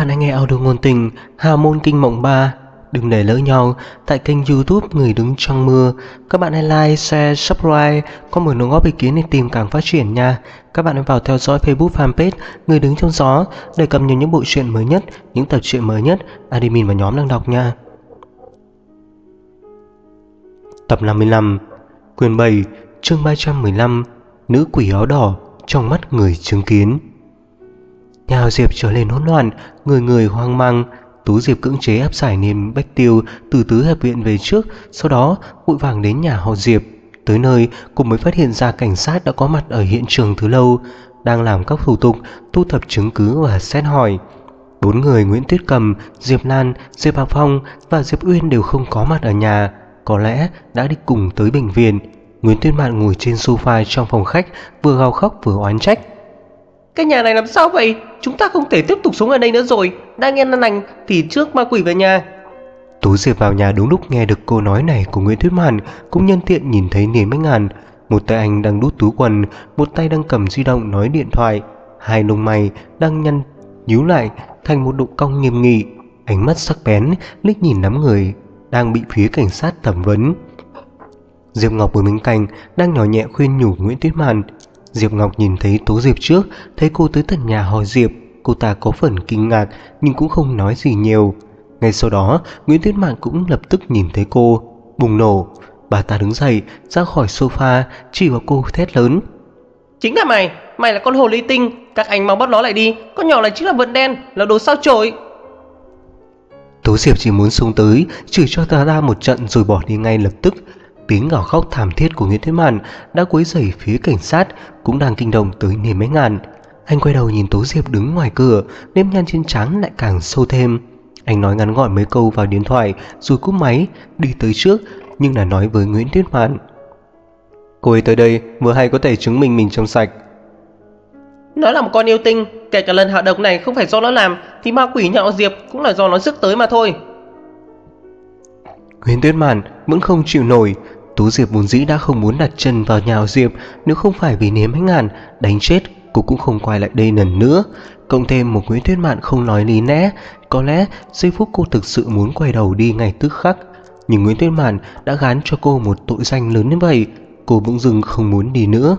bạn đang nghe audio ngôn tình Hào môn kinh mộng 3. Đừng để lỡ nhau tại kênh YouTube Người đứng trong mưa. Các bạn hãy like, share, subscribe, có một đóng góp ý kiến để tìm càng phát triển nha. Các bạn hãy vào theo dõi Facebook fanpage Người đứng trong gió để cập nhật những bộ truyện mới nhất, những tập truyện mới nhất admin và nhóm đang đọc nha. Tập 55, quyển 7, chương 315, nữ quỷ áo đỏ trong mắt người chứng kiến. Nhà họ Diệp trở lên hỗn loạn, người người hoang mang. Tú Diệp cưỡng chế áp giải Niềm Bách Tiêu từ tứ hợp viện về trước, sau đó vội vàng đến nhà họ Diệp. Tới nơi, cô mới phát hiện ra cảnh sát đã có mặt ở hiện trường từ lâu, đang làm các thủ tục thu thập chứng cứ và xét hỏi. 4 người Nguyễn Tuyết Cầm, Diệp Lan, Diệp Hạc Phong và Diệp Uyên đều không có mặt ở nhà, có lẽ đã đi cùng tới bệnh viện. Nguyễn Tuyết Mạn ngồi trên sofa trong phòng khách, vừa gào khóc vừa oán trách. Cái nhà này làm sao vậy? Chúng ta không thể tiếp tục sống ở đây nữa rồi. Đang nghe lành thì trước ma quỷ về nhà. Tú Diệp vào nhà đúng lúc nghe được câu nói này của Nguyễn Tuyết Mạn, cũng nhân tiện nhìn thấy Niềm Bách Ngàn. Một tay anh đang đút túi quần, một tay đang cầm di động nói điện thoại. Hai lông mày đang nhăn nhíu lại thành một độ cong nghiêm nghị, ánh mắt sắc bén liếc nhìn đám người đang bị phía cảnh sát thẩm vấn. Diệp Ngọc ở bên cạnh đang nhỏ nhẹ khuyên nhủ Nguyễn Tuyết Mạn. Diệp Ngọc nhìn thấy Tú Diệp trước, thấy cô tới tận nhà họ Diệp, cô ta có phần kinh ngạc nhưng cũng không nói gì nhiều. Ngay sau đó, Nguyễn Tuyết Mạn cũng lập tức nhìn thấy cô, bùng nổ. Bà ta đứng dậy, ra khỏi sofa, chỉ vào cô thét lớn. Chính là mày, mày là con hồ ly tinh. Các anh mau bắt nó lại đi. Con nhỏ này chính là vượn đen, là đồ sao chổi. Tú Diệp chỉ muốn xông tới, chửi cho ta ra một trận rồi bỏ đi ngay lập tức. Tiếng gào khóc thảm thiết của Nguyễn Tuyết Mạn đã quấy rầy phía cảnh sát, cũng đang kinh động tới Niềm Bách Ngàn. Anh quay đầu nhìn Tú Diệp đứng ngoài cửa, nếp nhăn trên trán lại càng sâu thêm. Anh nói ngắn gọn mấy câu vào điện thoại rồi cúp máy, đi tới trước nhưng là nói với Nguyễn Tuyết Mạn. Cô ấy tới đây vừa hay có thể chứng minh mình trong sạch. Nó là một con yêu tinh. Kể cả lần hạ độc này không phải do nó làm thì ma quỷ nhà họ Diệp cũng là do nó rước tới mà thôi. Nguyễn Tuyết Mạn vẫn không chịu nổi. Tú Diệp vốn dĩ đã không muốn đặt chân vào nhà họ Diệp, nếu không phải vì Niềm Bách Ngàn đánh chết cô cũng không quay lại đây lần nữa. Cộng thêm một Nguyễn Tuyết Mạn không nói lý lẽ, có lẽ giây phút cô thực sự muốn quay đầu đi ngay tức khắc. Nhưng Nguyễn Tuyết Mạn đã gán cho cô một tội danh lớn như vậy, cô bỗng dưng không muốn đi nữa.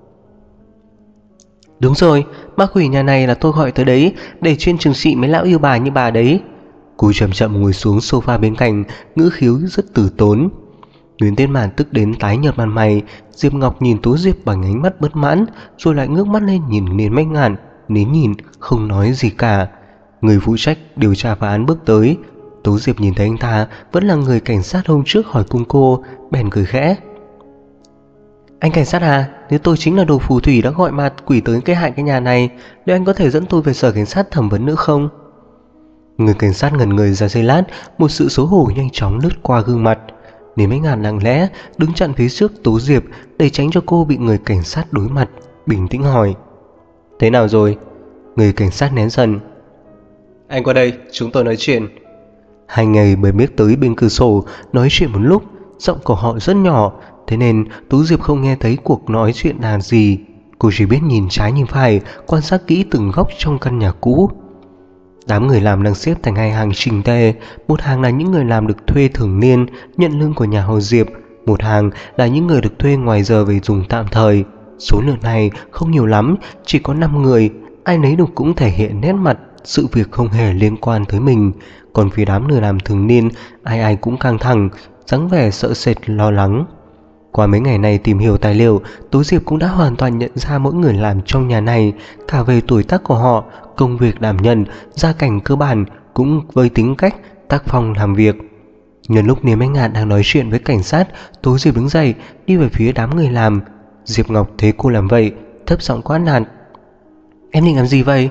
Đúng rồi, ma quỷ nhà này là tôi gọi tới đấy, để chuyên trừng trị mấy lão yêu bà như bà đấy. Cô chậm chậm ngồi xuống sofa bên cạnh, ngữ khí rất từ tốn. Nguyễn Tuyết Mạn tức đến tái nhợt mặt mày. Diệp Ngọc nhìn Tú Diệp bằng ánh mắt bất mãn, rồi lại ngước mắt lên nhìn Niềm Bách Ngàn, nín nhìn không nói gì cả. Người phụ trách điều tra phá án bước tới. Tú Diệp nhìn thấy anh ta vẫn là người cảnh sát hôm trước hỏi cùng cô, bèn cười khẽ. Anh cảnh sát à, nếu tôi chính là đồ phù thủy đã gọi ma quỷ tới gây hại cái nhà này, liệu anh có thể dẫn tôi về sở cảnh sát thẩm vấn nữa không? Người cảnh sát ngẩn người ra giây lát, một sự xấu hổ nhanh chóng lướt qua gương mặt. Niềm Bách Ngàn lặng lẽ đứng chặn phía trước Tú Diệp để tránh cho cô bị người cảnh sát đối mặt, bình tĩnh hỏi. Thế nào rồi? Người cảnh sát nén dần. Anh qua đây, chúng tôi nói chuyện. Hai người mới biết tới bên cửa sổ nói chuyện một lúc, giọng của họ rất nhỏ, thế nên Tú Diệp không nghe thấy cuộc nói chuyện là gì. Cô chỉ biết nhìn trái nhìn phải, quan sát kỹ từng góc trong căn nhà cũ. Đám người làm đang xếp thành hai hàng chỉnh tề. Một hàng là những người làm được thuê thường niên, nhận lương của nhà họ Diệp. Một hàng là những người được thuê ngoài giờ về dùng tạm thời. Số lượng này không nhiều lắm, chỉ có 5 người. Ai nấy đều cũng thể hiện nét mặt sự việc không hề liên quan tới mình. Còn phía đám người làm thường niên, ai ai cũng căng thẳng, dáng vẻ sợ sệt lo lắng. Qua mấy ngày này tìm hiểu tài liệu, Tú Diệp cũng đã hoàn toàn nhận ra mỗi người làm trong nhà này, cả về tuổi tác của họ, công việc đảm nhận, gia cảnh cơ bản, cũng với tính cách, tác phong làm việc. Nhân lúc Niềm Bách Ngạn đang nói chuyện với cảnh sát, Tú Diệp đứng dậy, đi về phía đám người làm. Diệp Ngọc thấy cô làm vậy, thấp giọng quát nạt. Em định làm gì vậy?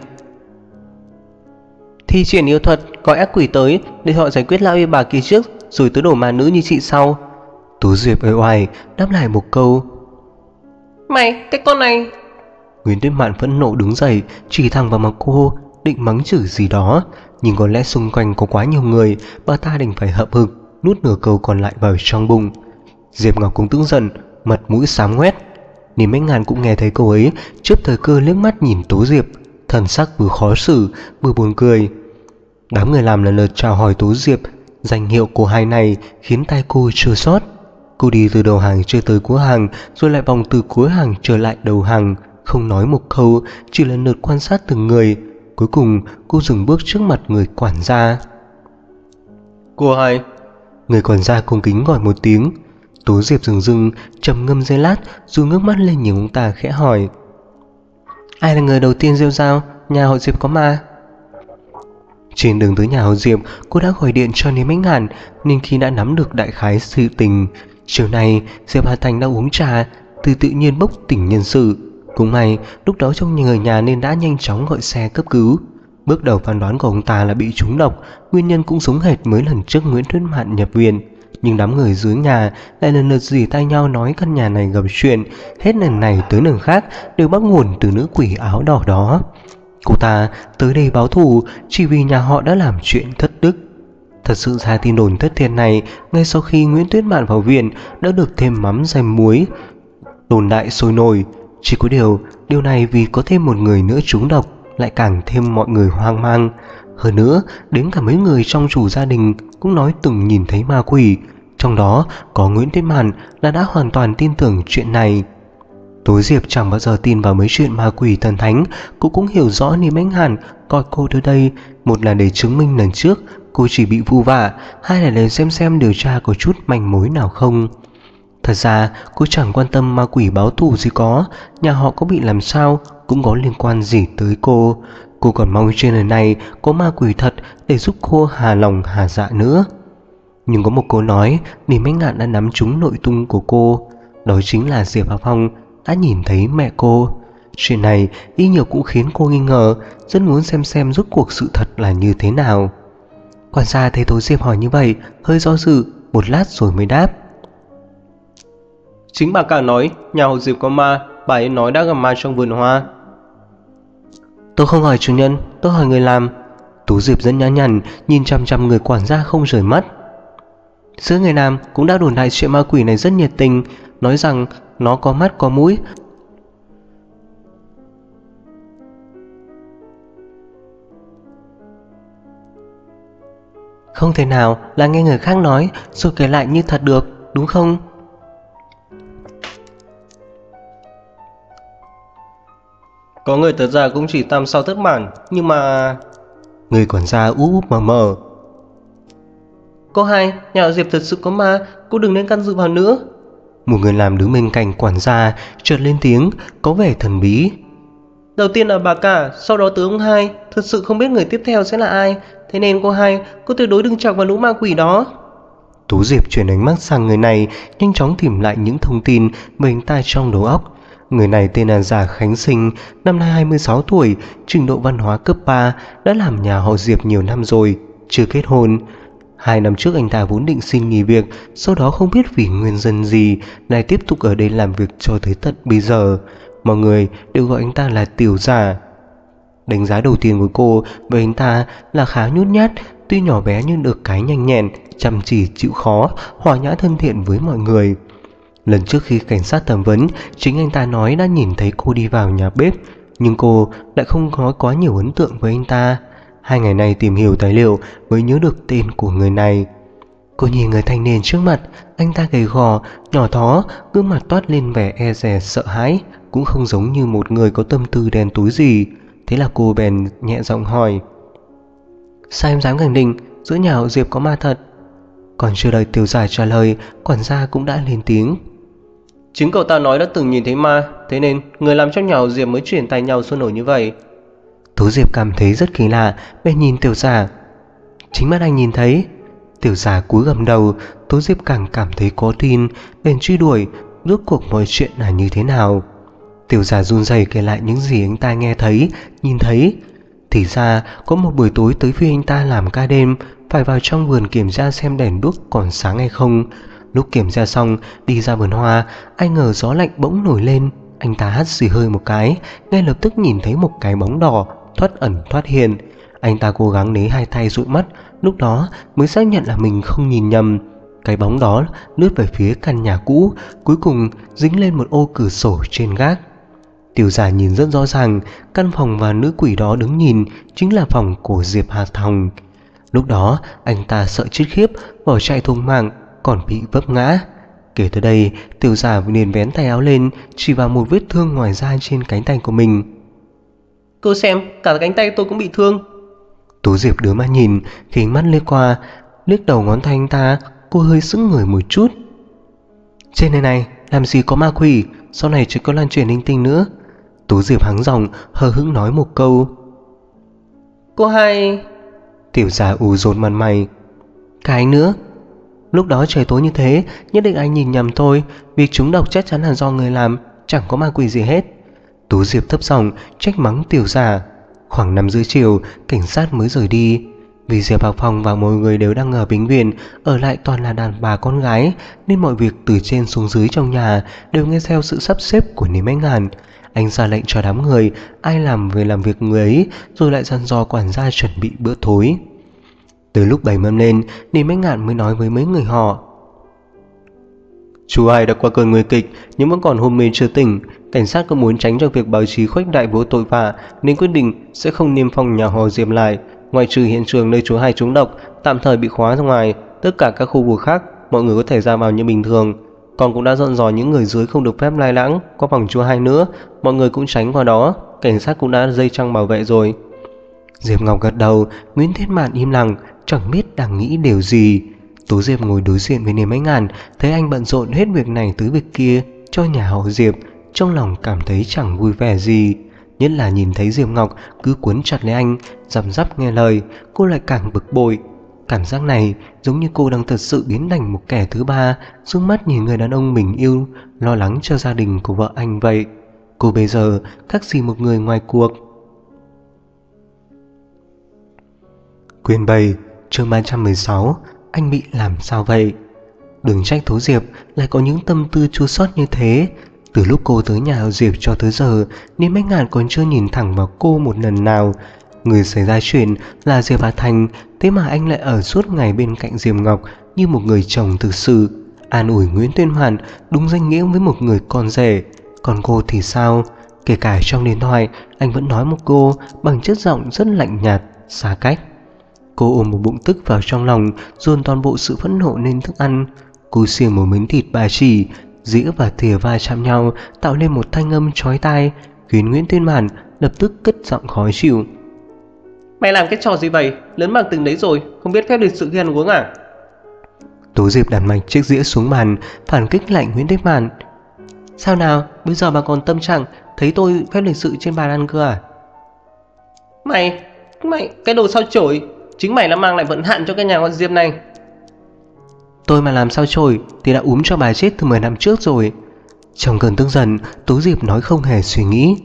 Thi triển yêu thuật, gọi ác quỷ tới để họ giải quyết lão yêu bà kia trước, rồi tới đổ ma nữ như chị sau. Tú Diệp ơi oai đáp lại một câu. Mày, cái con này. Nguyễn Tuyết Mạn phẫn nộ đứng dậy, chỉ thẳng vào mặt cô, định mắng chửi gì đó, nhưng có lẽ xung quanh có quá nhiều người, bà ta đành phải hậm hực nuốt nửa câu còn lại vào trong bụng. Diệp Ngọc cũng tức giận, mặt mũi xám ngoét. Niềm Bách Ngàn cũng nghe thấy câu ấy, chớp thời cơ liếc mắt nhìn Tú Diệp, thần sắc vừa khó xử vừa buồn cười. Đám người làm lần lượt chào hỏi Tố Diệp. Danh hiệu của hai này khiến tai cô chua xót. Cô đi từ đầu hàng chơi tới cuối hàng, rồi lại vòng từ cuối hàng trở lại đầu hàng, không nói một câu, chỉ lần lượt quan sát từng người. Cuối cùng cô dừng bước trước mặt người quản gia. Cô hai. Người quản gia cung kính gọi một tiếng. Tố Diệp dừng dừng, trầm ngâm giây lát, rồi ngước mắt lên nhìn ông ta khẽ hỏi: Ai là người đầu tiên rêu rao nhà họ Diệp có ma? Trên đường tới nhà họ Diệp, cô đã gọi điện cho Niêm Ánh Hàn, nên khi đã nắm được đại khái sự tình, chiều nay Diệp Hà Thành đã uống trà, tự nhiên bốc tỉnh nhân sự. Cũng may lúc đó trong người nhà nên đã nhanh chóng gọi xe cấp cứu. Bước đầu phán đoán của ông ta là bị trúng độc, nguyên nhân cũng giống hệt mấy lần trước Nguyễn Tuyết Mạn nhập viện. Nhưng đám người dưới nhà lại lần lượt rỉ tai nhau nói căn nhà này gặp chuyện, hết lần này tới lần khác đều bắt nguồn từ nữ quỷ áo đỏ đó. Cô ta tới đây báo thù chỉ vì nhà họ đã làm chuyện thất đức. Thật sự ra tin đồn thất thiệt này ngay sau khi Nguyễn Tuyết Mạn vào viện đã được thêm mắm dầm muối, đồn đại sôi nổi. Chỉ có điều này vì có thêm một người nữa trúng độc lại càng thêm mọi người hoang mang. Hơn nữa, đến cả mấy người trong chủ gia đình cũng nói từng nhìn thấy ma quỷ, trong đó có Nguyễn Tuyết Mạn là đã hoàn toàn tin tưởng chuyện này. Tố Diệp chẳng bao giờ tin vào mấy chuyện ma quỷ thần thánh. Cô cũng hiểu rõ Niêm Ánh Hàn coi cô tới đây, một là để chứng minh lần trước cô chỉ bị vu vạ, hai là để xem điều tra có chút manh mối nào không. Thật ra cô chẳng quan tâm ma quỷ báo thù gì có, nhà họ có bị làm sao cũng có liên quan gì tới cô. Cô còn mong trên đời này có ma quỷ thật để giúp cô hà lòng hà dạ nữa. Nhưng có một câu nói Niêm Ánh Hàn đã nắm trúng nội tung của cô, đó chính là Diệp Hà Phong đã nhìn thấy mẹ cô. Chuyện này ít nhiều cũng khiến cô nghi ngờ, rất muốn xem rốt cuộc sự thật là như thế nào. Quản gia thấy Tố Diệp hỏi như vậy, hơi do dự một lát rồi mới đáp: Chính bà cả nói nhà họ Diệp có ma, bà ấy nói đã gặp ma trong vườn hoa. Tôi không hỏi chủ nhân, tôi hỏi người làm. Tố Diệp rất nhã nhặn nhìn chăm chăm người quản gia không rời mắt. Giữa người làm cũng đã đồn đại chuyện ma quỷ này rất nhiệt tình, nói rằng nó có mắt có mũi. Không thể nào là nghe người khác nói rồi kể lại như thật được, đúng không? Có người thật ra cũng chỉ tam sao thất bản, nhưng mà... Người quản gia úp mờ mờ. Cô hai, nhà họ Diệp thật sự có ma, cô đừng nên can dự vào nữa. Một người làm đứng bên cạnh quản gia chợt lên tiếng, có vẻ thần bí. Đầu tiên là bà cả, sau đó tới ông hai. Thật sự không biết người tiếp theo sẽ là ai, thế nên cô hai, cô tuyệt đối đừng chọc vào lũ ma quỷ đó. Tố Diệp chuyển ánh mắt sang người này, nhanh chóng tìm lại những thông tin về anh ta trong đầu óc. Người này tên là Giả Khánh Sinh, năm nay 26 tuổi, trình độ văn hóa cấp 3, đã làm nhà họ Diệp nhiều năm rồi, chưa kết hôn. 2 năm trước anh ta vốn định xin nghỉ việc, sau đó không biết vì nguyên nhân gì lại tiếp tục ở đây làm việc cho tới tận bây giờ. Mọi người đều gọi anh ta là Tiểu Giả. Đánh giá đầu tiên của cô về anh ta là khá nhút nhát, tuy nhỏ bé nhưng được cái nhanh nhẹn, chăm chỉ chịu khó, hòa nhã thân thiện với mọi người. Lần trước khi cảnh sát thẩm vấn, chính anh ta nói đã nhìn thấy cô đi vào nhà bếp, nhưng cô lại không nói quá nhiều ấn tượng với anh ta. 2 ngày nay tìm hiểu tài liệu mới nhớ được tên của người này. Cô nhìn người thanh niên trước mặt, anh ta gầy gò, nhỏ thó, gương mặt toát lên vẻ e dè sợ hãi, cũng không giống như một người có tâm tư đen tối gì. Thế là cô bèn nhẹ giọng hỏi: Sao em dám khẳng định giữa nhà họ Diệp có ma thật? Còn chưa đợi Tiểu Giả trả lời, quản gia cũng đã lên tiếng: Chính cậu ta nói đã từng nhìn thấy ma, thế nên người làm trong nhà họ Diệp mới chuyển tay nhau sôi nổi như vậy. Tố Diệp cảm thấy rất kỳ lạ, bèn nhìn Tiểu Giả. Chính mắt anh nhìn thấy. Tiểu Giả cúi gằm đầu. Tố Diệp càng cảm thấy có tin, bèn truy đuổi rốt cuộc mọi chuyện là như thế nào. Tiểu Giả run rẩy kể lại những gì anh ta nghe thấy, nhìn thấy. Thì ra có một buổi tối tới phía anh ta làm ca đêm, phải vào trong vườn kiểm tra xem đèn đuốc còn sáng hay không. Lúc kiểm tra xong, đi ra vườn hoa, ai ngờ gió lạnh bỗng nổi lên. Anh ta hắt xì hơi một cái, ngay lập tức nhìn thấy một cái bóng đỏ thoát ẩn thoát hiện. Anh ta cố gắng lấy 2 tay dụi mắt, lúc đó mới xác nhận là mình không nhìn nhầm. Cái bóng đó lướt về phía căn nhà cũ, cuối cùng dính lên một ô cửa sổ trên gác. Tiểu Giả nhìn rất rõ ràng, căn phòng và nữ quỷ đó đứng nhìn chính là phòng của Diệp Hà Thành. Lúc đó anh ta sợ chết khiếp, bỏ chạy thùng mạng, còn bị vấp ngã. Kể tới đây, Tiểu Giả liền vén tay áo lên, chỉ vào một vết thương ngoài da trên cánh tay của mình. Cô xem, cả cánh tay tôi cũng bị thương. Tú Diệp đưa mắt nhìn, khi ánh mắt lướt qua, liếc đầu ngón tay anh ta, cô hơi sững người một chút. Trên này này, làm gì có ma quỷ, sau này chỉ có lan truyền linh tinh nữa. Tú Diệp hắng giọng, hờ hững nói một câu. Cô Hai... Tiểu Giả ù dồn mặt mày. Cả anh nữa. Lúc đó trời tối như thế, nhất định anh nhìn nhầm tôi. Việc trúng độc chắc chắn là do người làm, chẳng có ma quỷ gì hết. Tú Diệp thấp giọng trách mắng Tiểu Giả. Khoảng 5 rưỡi chiều, cảnh sát mới rời đi. Vì Diệp Hạc Phong và mọi người đều đang ở bệnh viện, ở lại toàn là đàn bà con gái, nên mọi việc từ trên xuống dưới trong nhà đều nghe theo sự sắp xếp của Niêm Bách Ngạn. Anh ra lệnh cho đám người, ai làm về làm việc người ấy, rồi lại dặn dò quản gia chuẩn bị bữa tối. Từ lúc bày mâm lên, Niêm Bách Ngạn mới nói với mấy người họ. Chú Hai đã qua cơn nguy kịch nhưng vẫn còn hôn mê chưa tỉnh. Cảnh sát có muốn tránh cho việc báo chí khuếch đại vô tội vạ nên quyết định sẽ không niêm phong nhà họ Diệp lại. Ngoại trừ hiện trường nơi chú Hai trúng độc tạm thời bị khóa ra ngoài, tất cả các khu vực khác mọi người có thể ra vào như bình thường. Còn cũng đã dặn dò những người dưới không được phép lai lãng qua phòng chú Hai nữa, mọi người cũng tránh qua đó. Cảnh sát cũng đã dây chăng bảo vệ rồi. Diệp Ngọc gật đầu, Nguyễn Thiết Mạn im lặng, chẳng biết đang nghĩ điều gì. Tú Diệp ngồi đối diện với Niêm Bách Ngạn, thấy anh bận rộn hết việc này tới việc kia cho nhà họ Diệp, trong lòng cảm thấy chẳng vui vẻ gì. Nhất là nhìn thấy Diệp Ngọc cứ cuốn chặt lấy anh, răm rắp nghe lời, cô lại càng bực bội. Cảm giác này giống như cô đang thật sự biến thành một kẻ thứ ba, dương mắt nhìn người đàn ông mình yêu, lo lắng cho gia đình của vợ anh vậy. Cô bây giờ khác gì một người ngoài cuộc. Quyển 7, chương 316, anh bị làm sao vậy? Đừng trách Tú Diệp lại có những tâm tư chua xót như thế. Từ lúc cô tới nhà họ Diệp cho tới giờ, Niêm Bách Ngạn còn chưa nhìn thẳng vào cô một lần nào. Người xảy ra chuyện là Diệp Hà Thành, thế mà anh lại ở suốt ngày bên cạnh Diệp Ngọc như một người chồng thực sự, an ủi Nguyễn Tuyên Hoàn đúng danh nghĩa với một người con rể. Còn cô thì sao? Kể cả trong điện thoại, anh vẫn nói một cô bằng chất giọng rất lạnh nhạt, xa cách. Cô ôm một bụng tức vào trong lòng, dồn toàn bộ sự phẫn nộ lên thức ăn. Cô xiềng một miếng thịt ba chỉ, dĩa và thìa va chạm nhau tạo nên một thanh âm chói tai, khiến Nguyễn Tuyên Mạn lập tức cất giọng khó chịu. Mày làm cái trò gì vậy? Lớn bằng từng đấy rồi, không biết phép lịch sự khi ăn uống à? Tú Diệp đặt mạnh chiếc dĩa xuống bàn, phản kích lại Nguyễn Tuyên Mạn. Sao nào, bây giờ mà còn tâm trạng thấy tôi phép lịch sự trên bàn ăn cơ à? Mày, cái đồ sao chổi, chính mày đã mang lại vận hạn cho cái nhà họ Diệp này. Tôi mà làm sao chổi thì đã úm cho bà chết từ 10 năm trước rồi. Trong cơn tức giận, Tú Diệp nói không hề suy nghĩ.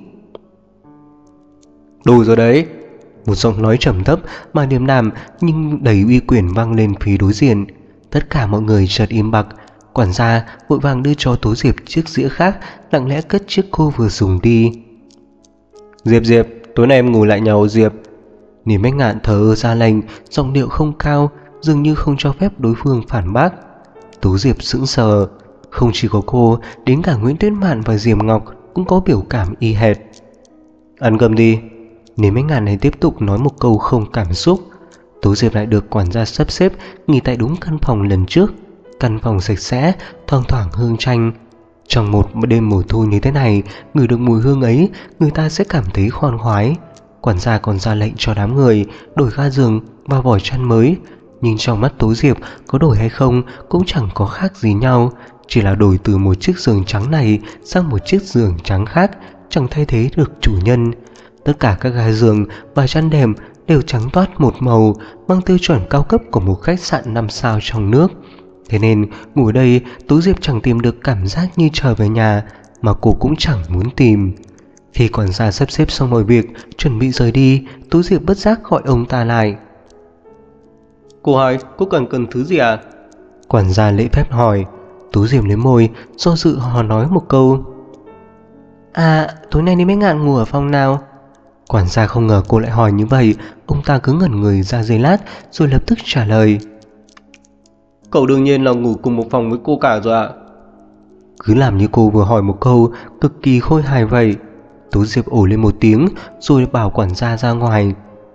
Đủ rồi đấy. Một giọng nói trầm thấp mà điềm đạm nhưng đầy uy quyền vang lên phía đối diện. Tất cả mọi người chợt im bặt. Quản gia vội vàng đưa cho Tú Diệp chiếc dĩa khác, lặng lẽ cất chiếc cô vừa dùng đi. Diệp, tối nay em ngủ lại nhà họ Diệp. Niêm Bách Ngạn thờ ơ ra lệnh, giọng điệu không cao, dường như không cho phép đối phương phản bác. Tú Diệp sững sờ. Không chỉ có cô, đến cả Nguyễn Tuyết Mạn và Diệp Ngọc cũng có biểu cảm y hệt. Ăn cơm đi. Niêm Bách Ngạn này tiếp tục nói một câu không cảm xúc. Tú Diệp lại được quản gia sắp xếp nghỉ tại đúng căn phòng lần trước. Căn phòng sạch sẽ, thoang thoảng hương chanh. Trong một đêm mùa thu như thế này, ngửi được mùi hương ấy, người ta sẽ cảm thấy khoan khoái. Quản gia còn ra lệnh cho đám người đổi ga giường và vỏ chăn mới. Nhưng trong mắt Tú Diệp, có đổi hay không cũng chẳng có khác gì nhau. Chỉ là đổi từ một chiếc giường trắng này sang một chiếc giường trắng khác, chẳng thay thế được chủ nhân. Tất cả các ga giường và chăn đệm đều trắng toát một màu, mang tiêu chuẩn cao cấp của một khách sạn 5 sao trong nước. Thế nên ngủ ở đây, Tú Diệp chẳng tìm được cảm giác như trở về nhà, mà cô cũng chẳng muốn tìm. Khi quản gia sắp xếp xong mọi việc, chuẩn bị rời đi, Tú Diệp bất giác gọi ông ta lại. Cô hỏi, cô cần thứ gì à? Quản gia lễ phép hỏi. Tú Diệp lấy môi, do dự họ nói một câu. À, tối nay Niêm Bách Ngạn ngủ ở phòng nào? Quản gia không ngờ cô lại hỏi như vậy. Ông ta cứ ngẩn người ra giây lát rồi lập tức trả lời. Cậu đương nhiên là ngủ cùng một phòng với cô cả rồi ạ. Cứ làm như cô vừa hỏi một câu cực kỳ khôi hài vậy. Tú Diệp ồ lên một tiếng rồi bảo quản gia ra ngoài.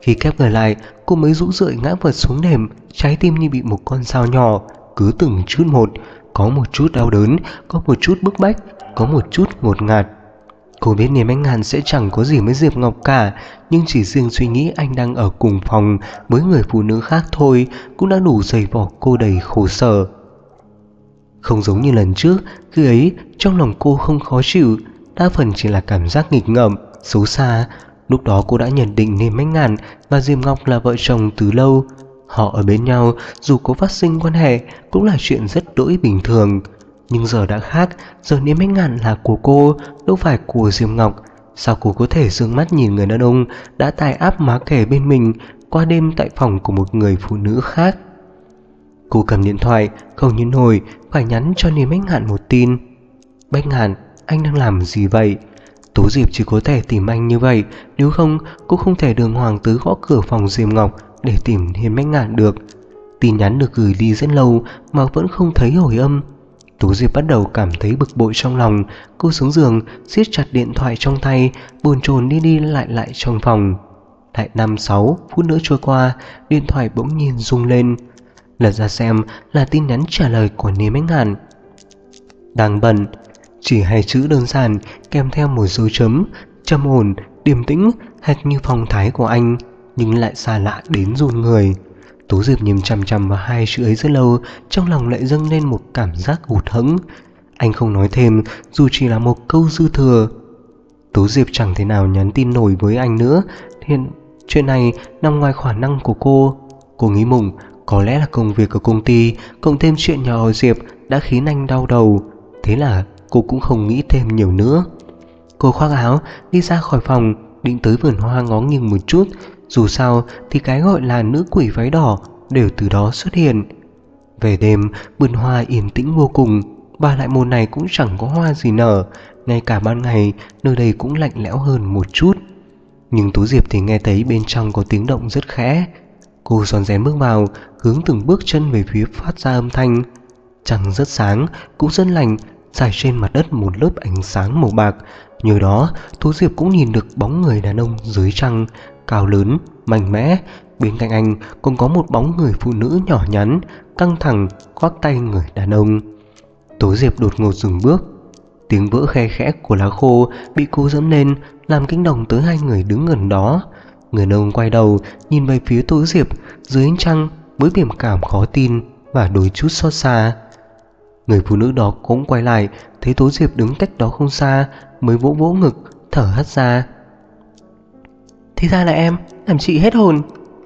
Khi khép người lại, cô mới rũ rượi ngã vật xuống nệm, trái tim như bị một con dao nhỏ, cứ từng chút một, có một chút đau đớn, có một chút bức bách, có một chút ngột ngạt. Cô biết Niềm Anh Ngàn sẽ chẳng có gì với Diệp Ngọc cả, nhưng chỉ riêng suy nghĩ anh đang ở cùng phòng với người phụ nữ khác thôi cũng đã đủ dày vò cô đầy khổ sở. Không giống như lần trước, khi ấy trong lòng cô không khó chịu, đa phần chỉ là cảm giác nghịch ngợm, xấu xa. Lúc đó cô đã nhận định Niềm Anh Ngàn và Diệp Ngọc là vợ chồng từ lâu. Họ ở bên nhau dù có phát sinh quan hệ cũng là chuyện rất đỗi bình thường. Nhưng giờ đã khác, giờ Niềm Anh Ngàn là của cô, đâu phải của Diệp Ngọc. Sao cô có thể dương mắt nhìn người đàn ông đã tài áp má kề bên mình qua đêm tại phòng của một người phụ nữ khác? Cô cầm điện thoại, không nhịn nổi phải nhắn cho Niềm Anh Ngạn một tin. Bách Ngạn, anh đang làm gì vậy? Tố Diệp chỉ có thể tìm anh như vậy, nếu không cô không thể đường hoàng tới gõ cửa phòng Diệp Ngọc để tìm Niềm Anh Ngạn được. Tin nhắn được gửi đi rất lâu mà vẫn không thấy hồi âm. Tố Diệp bắt đầu cảm thấy bực bội trong lòng. Cô xuống giường, siết chặt điện thoại trong tay, bồn chồn đi đi lại trong phòng. Lại 5-6 phút nữa trôi qua, điện thoại bỗng nhiên rung lên. Lật ra xem là tin nhắn trả lời của Niềm Anh Ngạn. Đang bận. Chỉ hai chữ đơn giản kèm theo một dấu chấm, trầm ổn, điềm tĩnh, hệt như phong thái của anh, nhưng lại xa lạ đến run người. Tố Diệp nhìn chằm chằm vào hai chữ ấy rất lâu, trong lòng lại dâng lên một cảm giác hụt hẫng. Anh không nói thêm, dù chỉ là một câu dư thừa. Tố Diệp chẳng thể nào nhắn tin nổi với anh nữa. Hiện chuyện này nằm ngoài khả năng của cô. Cô nghĩ mụng, có lẽ là công việc ở công ty cộng thêm chuyện nhà họ Diệp đã khiến anh đau đầu. Thế là cô cũng không nghĩ thêm nhiều nữa. Cô khoác áo đi ra khỏi phòng, định tới vườn hoa ngó nghiêng một chút. Dù sao thì cái gọi là nữ quỷ váy đỏ đều từ đó xuất hiện. Về đêm, vườn hoa yên tĩnh vô cùng, và lại mùa này cũng chẳng có hoa gì nở. Ngay cả ban ngày nơi đây cũng lạnh lẽo hơn một chút. Nhưng Tú Diệp thì nghe thấy bên trong có tiếng động rất khẽ. Cô rón rén bước vào, hướng từng bước chân về phía phát ra âm thanh. Trăng rất sáng, cũng rất lành, trải trên mặt đất một lớp ánh sáng màu bạc. Nhờ đó, Tú Diệp cũng nhìn được bóng người đàn ông dưới trăng, cao lớn, mạnh mẽ. Bên cạnh anh còn có một bóng người phụ nữ nhỏ nhắn, căng thẳng, khoác tay người đàn ông. Tú Diệp đột ngột dừng bước. Tiếng vỡ khe khẽ của lá khô bị cô dẫm lên, làm kinh động tới hai người đứng gần đó. Người đàn ông quay đầu nhìn về phía Tú Diệp dưới ánh trăng với biểu cảm khó tin và đôi chút xót xa. Người phụ nữ đó cũng quay lại, thấy Tú Diệp đứng cách đó không xa, mới vỗ vỗ ngực, thở hắt ra. Thì ra là em, làm chị hết hồn.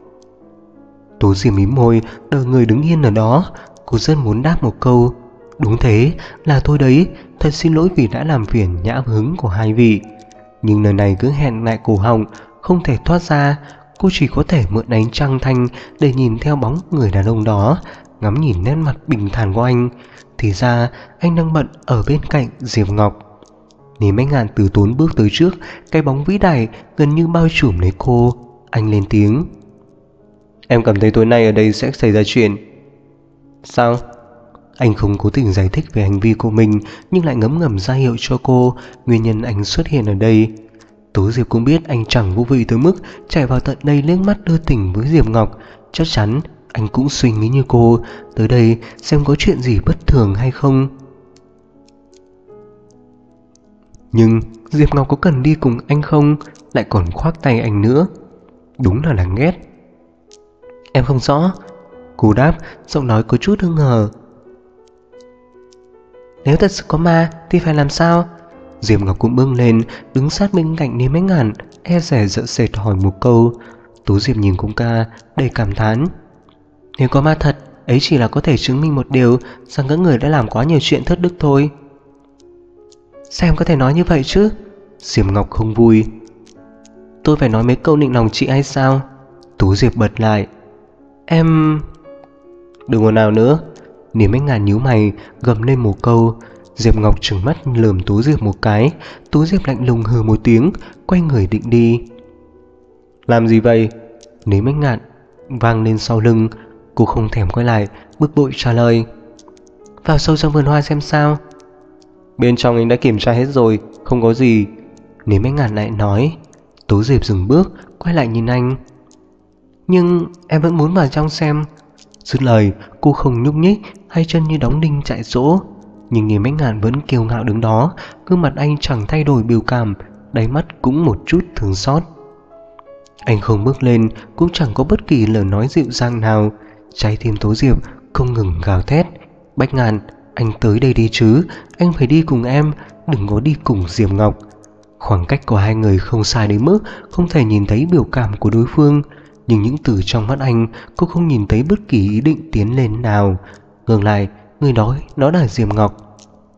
Tú Diệp mím môi, đờ người đứng yên ở đó. Cô rất muốn đáp một câu, đúng thế, là tôi đấy, thật xin lỗi vì đã làm phiền nhã hứng của hai vị. Nhưng lời này cứ hẹn lại cổ họng, không thể thoát ra. Cô chỉ có thể mượn ánh trăng thanh để nhìn theo bóng người đàn ông đó, ngắm nhìn nét mặt bình thản của anh. Thì ra anh đang bận ở bên cạnh Diệp Ngọc. Niềm Anh Ngạn từ tốn bước tới trước, cái bóng vĩ đại gần như bao trùm lấy cô. Anh lên tiếng. Em cảm thấy tối nay ở đây sẽ xảy ra chuyện. Sao? Anh không cố tình giải thích về hành vi của mình, nhưng lại ngấm ngầm ra hiệu cho cô nguyên nhân anh xuất hiện ở đây. Tố Diệp cũng biết anh chẳng vô vị tới mức chạy vào tận đây liếc mắt đưa tình với Diệp Ngọc. Chắc chắn anh cũng suy nghĩ như cô, tới đây xem có chuyện gì bất thường hay không. Nhưng Diệp Ngọc có cần đi cùng anh không? Lại còn khoác tay anh nữa. Đúng là đáng ghét. Em không rõ. Cô đáp, giọng nói có chút hững hờ. Nếu thật sự có ma thì phải làm sao? Diệp Ngọc cũng bưng lên, đứng sát bên cạnh Niềm Anh Ngạn, e rẻ sợ sệt hỏi một câu. Tú Diệp nhìn cũng ca, đầy cảm thán. Nếu có ma thật, ấy chỉ là có thể chứng minh một điều, rằng các người đã làm quá nhiều chuyện thất đức thôi. Sao em có thể nói như vậy chứ? Diệp Ngọc không vui. Tôi phải nói mấy câu nịnh lòng chị hay sao? Tú Diệp bật lại. Em... Đừng ồn nào nữa. Niềm Anh Ngạn nhíu mày, gầm lên một câu. Diệp Ngọc trừng mắt lườm Tú Diệp một cái. Tú Diệp lạnh lùng hừ một tiếng, quay người định đi. Làm gì vậy? Niềm Anh Ngạn vang lên sau lưng. Cô không thèm quay lại, bực bội trả lời. Vào sâu trong vườn hoa xem sao. Bên trong anh đã kiểm tra hết rồi, không có gì. Niềm Anh Ngạn lại nói. Tú Diệp dừng bước, quay lại nhìn anh. Nhưng em vẫn muốn vào trong xem. Dứt lời, cô không nhúc nhích, hai chân như đóng đinh chạy chỗ. Nhưng Niềm Ánh Ngàn vẫn kiêu ngạo đứng đó, gương mặt anh chẳng thay đổi biểu cảm, đáy mắt cũng một chút thương xót. Anh không bước lên, cũng chẳng có bất kỳ lời nói dịu dàng nào. Trái tim Tố Diệp không ngừng gào thét. Bách Ngàn, anh tới đây đi chứ, anh phải đi cùng em, đừng có đi cùng Diệp Ngọc. Khoảng cách của hai người không xa đến mức không thể nhìn thấy biểu cảm của đối phương, nhưng những từ trong mắt anh, cô không nhìn thấy bất kỳ ý định tiến lên nào. Ngược lại, người nói nó là Diệp Ngọc.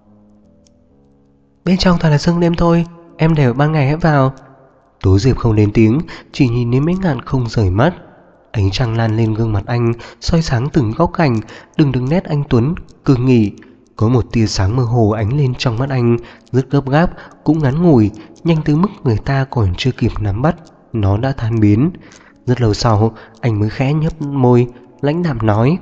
Bên trong toàn là sương đêm thôi, em để ban ngày hãy vào. Tố Diệp không lên tiếng, chỉ nhìn đến Mấy Ngàn không rời mắt. Ánh trăng lan lên gương mặt anh, soi sáng từng góc cạnh, từng nét anh tuấn cương nghị. Có một tia sáng mơ hồ ánh lên trong mắt anh, rất gấp gáp, cũng ngắn ngủi, nhanh tới mức người ta còn chưa kịp nắm bắt, nó đã tan biến. Rất lâu sau, anh mới khẽ nhếch môi, lãnh đạm nói: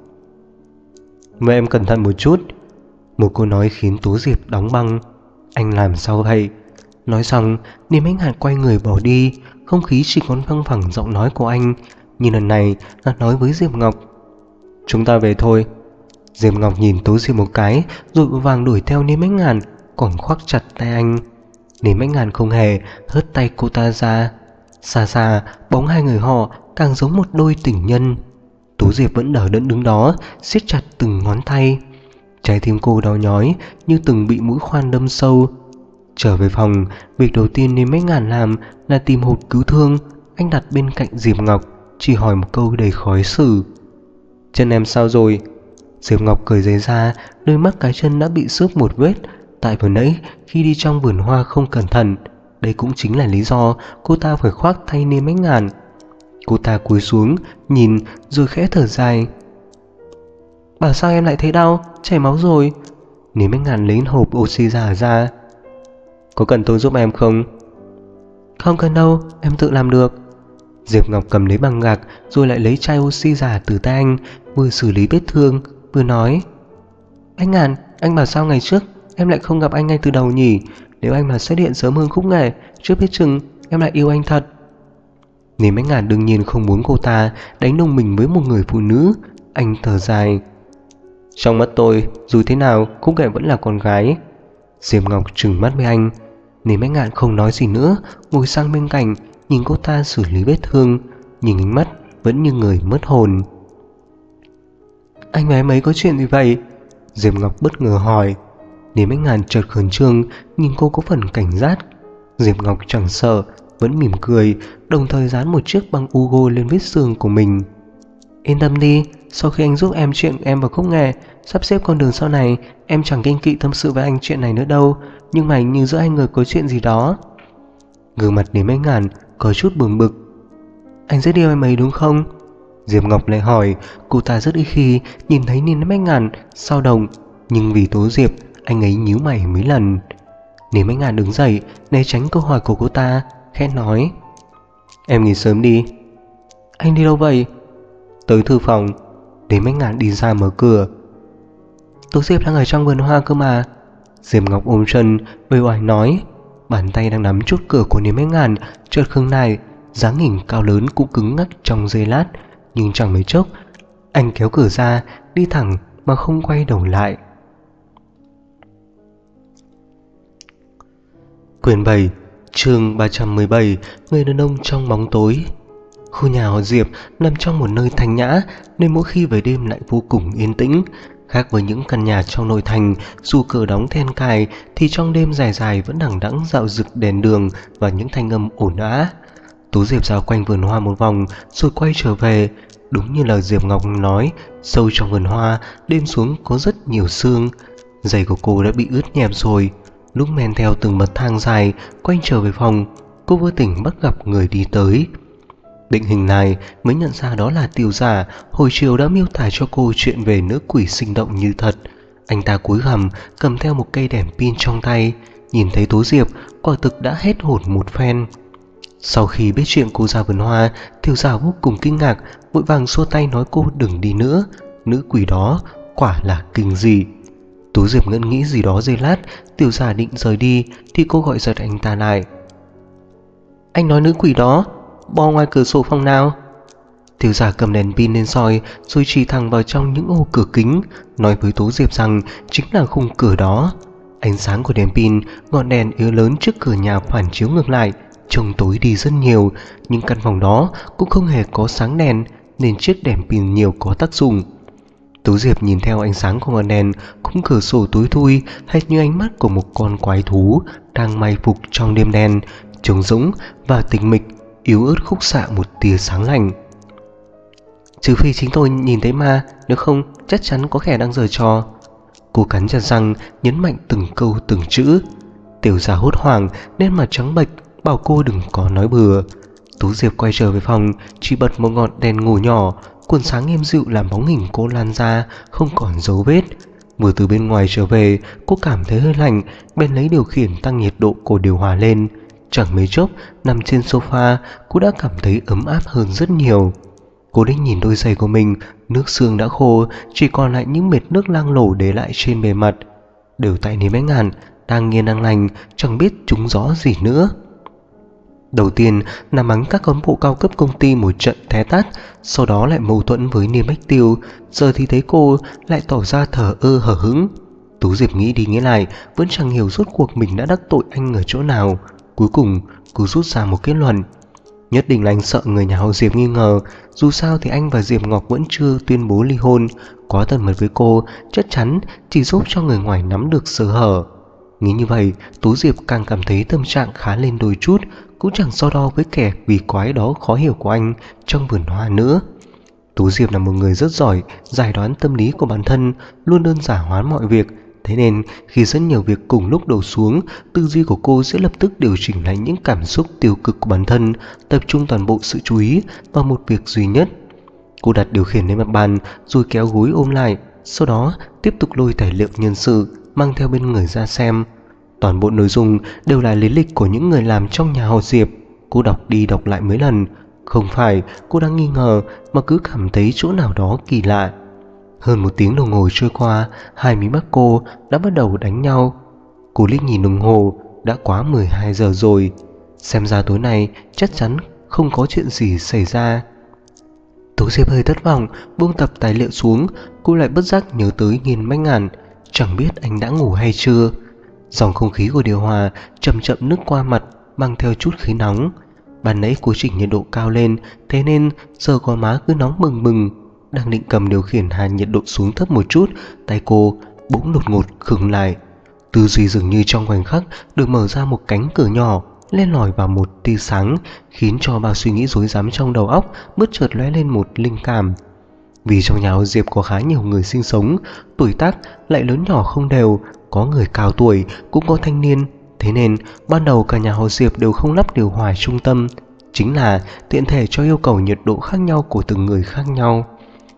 "Vậy em cẩn thận một chút." Một câu nói khiến Tố Diệp đóng băng. Anh làm sao vậy? Nói xong, Niềm Ánh Ngàn quay người bỏ đi. Không khí chỉ còn văng vẳng giọng nói của anh, nhưng lần này là nói với Diệp Ngọc. "Chúng ta về thôi." Diệp Ngọc nhìn Tố Diệp một cái, rồi vội vàng đuổi theo Niềm Ánh Ngàn, còn khoác chặt tay anh. Niềm Ánh Ngàn không hề hất tay cô ta ra. Xa xa, bóng hai người họ càng giống một đôi tình nhân. Tố Diệp vẫn đờ đẫn đứng đó, siết chặt từng ngón tay. Trái tim cô đau nhói như từng bị mũi khoan đâm sâu. Trở về phòng, việc đầu tiên Niềm Ánh Ngàn làm là tìm hộp cứu thương. Anh đặt bên cạnh Diệp Ngọc, chỉ hỏi một câu đầy khó xử: "Chân em sao rồi?" Diệp Ngọc cởi giày ra, đôi mắt cái chân đã bị xước một vết. Tại vừa nãy khi đi trong vườn hoa không cẩn thận. Đây cũng chính là lý do cô ta phải khoác thay Niềm Ánh Ngàn. Cô ta cúi xuống nhìn rồi khẽ thở dài: "Bảo sao em lại thấy đau, chảy máu rồi." Niềm Ánh Ngàn lấy hộp oxy giả ra. "Có cần tôi giúp em không?" "Không cần đâu, em tự làm được." Diệp Ngọc cầm lấy bằng gạc rồi lại lấy chai oxy giả từ tay anh, vừa xử lý vết thương vừa nói: "Anh Ngàn, anh bảo sao ngày trước em lại không gặp anh ngay từ đầu nhỉ? Nếu anh mà xuất hiện sớm hơn khúc nghệ, chưa biết chừng em lại yêu anh thật." Niềm Ánh Ngàn đương nhiên không muốn cô ta đánh đồng mình với một người phụ nữ. Anh thở dài: "Trong mắt tôi, dù thế nào khúc nghệ vẫn là con gái." Diệp Ngọc trừng mắt với anh. Niềm Ánh Ngàn không nói gì nữa, ngồi sang bên cạnh nhìn cô ta xử lý vết thương, nhìn ánh mắt vẫn như người mất hồn. "Anh và em ấy có chuyện gì vậy?" Diệp Ngọc bất ngờ hỏi. Niềm Ánh Ngàn chợt khẩn trương, nhìn cô có phần cảnh giác. Diệp Ngọc chẳng sợ, vẫn mỉm cười, đồng thời dán một chiếc băng Ugo lên vết xương của mình. "Yên tâm đi, sau khi anh giúp em chuyện em vào khúc nghệ, sắp xếp con đường sau này, em chẳng kiêng kỵ tâm sự với anh chuyện này nữa đâu. Nhưng mà hình như giữa hai người có chuyện gì đó." Gương mặt Niềm Ánh Ngàn có chút bừng bực. "Anh rất yêu em ấy đúng không?" Diệp Ngọc lại hỏi. Cô ta rất ít khi nhìn thấy Niềm Ánh Ngàn dao động, nhưng vì Tố Diệp, anh ấy nhíu mày mấy lần. Niềm Ánh Ngàn đứng dậy, né tránh câu hỏi của cô ta, khẽ nói: "Em nghỉ sớm đi." "Anh đi đâu vậy?" "Tới thư phòng." Niềm Ánh Ngàn đi ra mở cửa. "Tố Diệp đang ở trong vườn hoa cơ mà." Diệp Ngọc ôm chân uể oải nói. Bàn tay đang nắm chốt cửa của Niềm Ánh Ngàn chợt khựng lại, dáng hình cao lớn cũng cứng ngắc trong giây lát, nhưng chẳng mấy chốc anh kéo cửa ra, đi thẳng mà không quay đầu lại. Quyển 7, chương 317, Người đàn ông trong bóng tối. Khu nhà họ Diệp nằm trong một nơi thanh nhã, nên mỗi khi về đêm lại vô cùng yên tĩnh. Khác với những căn nhà trong nội thành, dù cửa đóng then cài thì trong đêm dài dài vẫn đằng đẵng dạo rực đèn đường và những thanh âm ồn ào. Tú Diệp dạo quanh vườn hoa một vòng rồi quay trở về. Đúng như lời Diệp Ngọc nói, sâu trong vườn hoa đêm xuống có rất nhiều sương. Giày của cô đã bị ướt nhẹp rồi. Lúc men theo từng bậc thang dài quay trở về phòng, cô vô tình bắt gặp người đi tới. Định hình này mới nhận ra đó là Tiêu Giả, hồi chiều đã miêu tả cho cô chuyện về nữ quỷ sinh động như thật. Anh ta cúi gằm cầm theo một cây đèn pin trong tay. Nhìn thấy Tố Diệp, quả thực đã hết hồn một phen. Sau khi biết chuyện cô ra vườn hoa, Tiêu Giả vô cùng kinh ngạc, vội vàng xua tay nói cô đừng đi nữa. Nữ quỷ đó quả là kinh dị. Tố Diệp ngẫm nghĩ gì đó giây lát. Tiêu Giả định rời đi thì cô gọi giật anh ta lại. "Anh nói nữ quỷ đó bò ngoài cửa sổ phòng nào?" Tiểu Giả cầm đèn pin lên soi rồi chỉ thẳng vào trong những ô cửa kính, nói với Tố Diệp rằng chính là khung cửa đó. Ánh sáng của đèn pin, ngọn đèn yếu lớn trước cửa nhà phản chiếu ngược lại, trông tối đi rất nhiều, nhưng căn phòng đó cũng không hề có sáng đèn nên chiếc đèn pin nhiều có tác dụng. Tố Diệp nhìn theo ánh sáng của ngọn đèn, khung cửa sổ tối thui hệt như ánh mắt của một con quái thú đang may phục trong đêm đen, trống rỗng và tĩnh mịch, yếu ớt khúc xạ một tia sáng lạnh. Trừ phi chính tôi nhìn thấy ma, nếu không chắc chắn có kẻ đang giở trò. Cô cắn chặt răng, nhấn mạnh từng câu từng chữ. Tiểu Giả hốt hoảng nên mặt trắng bệch, bảo cô đừng có nói bừa. Tú Diệp quay trở về phòng, chỉ bật một ngọn đèn ngủ nhỏ, cuốn sáng êm dịu làm bóng hình cô lan ra, không còn dấu vết. Vừa từ bên ngoài trở về, cô cảm thấy hơi lạnh, bèn lấy điều khiển tăng nhiệt độ của điều hòa lên. Chẳng mấy chốc, nằm trên sofa, cô đã cảm thấy ấm áp hơn rất nhiều. Cô định nhìn đôi giày của mình, nước xương đã khô, chỉ còn lại những vệt nước loang lổ để lại trên bề mặt. Đều tại Lý Bách Ngạn đang nghiền đang lành, chẳng biết trúng gió gì nữa. Đầu tiên là mắng các cán bộ cao cấp công ty một trận té tát, sau đó lại mâu thuẫn với Niên Bách Tiêu, giờ thì thấy cô lại tỏ ra thờ ơ hờ hững. Tú Diệp nghĩ đi nghĩ lại, vẫn chẳng hiểu rốt cuộc mình đã đắc tội anh ở chỗ nào. Cuối cùng cô rút ra một kết luận: nhất định là anh sợ người nhà họ Diệp nghi ngờ, dù sao thì anh và Diệp Ngọc vẫn chưa tuyên bố ly hôn, quá thân mật với cô chắc chắn chỉ giúp cho người ngoài nắm được sơ hở. Nghĩ như vậy, Tú Diệp càng cảm thấy tâm trạng khá lên đôi chút, cũng chẳng so đo với kẻ quỷ quái đó khó hiểu của anh trong vườn hoa nữa. Tú Diệp là một người rất giỏi giải đoán tâm lý của bản thân, luôn đơn giản hóa mọi việc. Thế nên khi rất nhiều việc cùng lúc đổ xuống, tư duy của cô sẽ lập tức điều chỉnh lại những cảm xúc tiêu cực của bản thân, tập trung toàn bộ sự chú ý vào một việc duy nhất. Cô đặt điều khiển lên mặt bàn rồi kéo gối ôm lại, sau đó tiếp tục lôi tài liệu nhân sự mang theo bên người ra xem. Toàn bộ nội dung đều là lý lịch của những người làm trong nhà họ Diệp. Cô đọc đi đọc lại mấy lần. Không phải cô đang nghi ngờ, mà cứ cảm thấy chỗ nào đó kỳ lạ. Hơn một tiếng đồng hồ trôi qua, hai mí mắt cô đã bắt đầu đánh nhau. Cô liếc nhìn đồng hồ, đã quá 12 giờ rồi. Xem ra tối nay chắc chắn không có chuyện gì xảy ra. Tố Diệp hơi thất vọng, buông tập tài liệu xuống. Cô lại bất giác nhớ tới Nghiên Bách Ngạn, chẳng biết anh đã ngủ hay chưa. Dòng không khí của điều hòa chậm chậm nức qua mặt, mang theo chút khí nóng. Ban nãy cô chỉnh nhiệt độ cao lên, thế nên giờ gò má cứ nóng bừng bừng. Đang định cầm điều khiển hạ nhiệt độ xuống thấp một chút, tay cô bỗng đột ngột khựng lại. Tư duy dường như trong khoảnh khắc được mở ra một cánh cửa nhỏ, len lỏi vào một tia sáng, khiến cho bao suy nghĩ rối rắm trong đầu óc bất chợt lóe lên một linh cảm. Vì trong nhà họ Diệp có khá nhiều người sinh sống, tuổi tác lại lớn nhỏ không đều, có người cao tuổi cũng có thanh niên. Thế nên ban đầu cả nhà họ Diệp đều không lắp điều hòa trung tâm, chính là tiện thể cho yêu cầu nhiệt độ khác nhau của từng người khác nhau.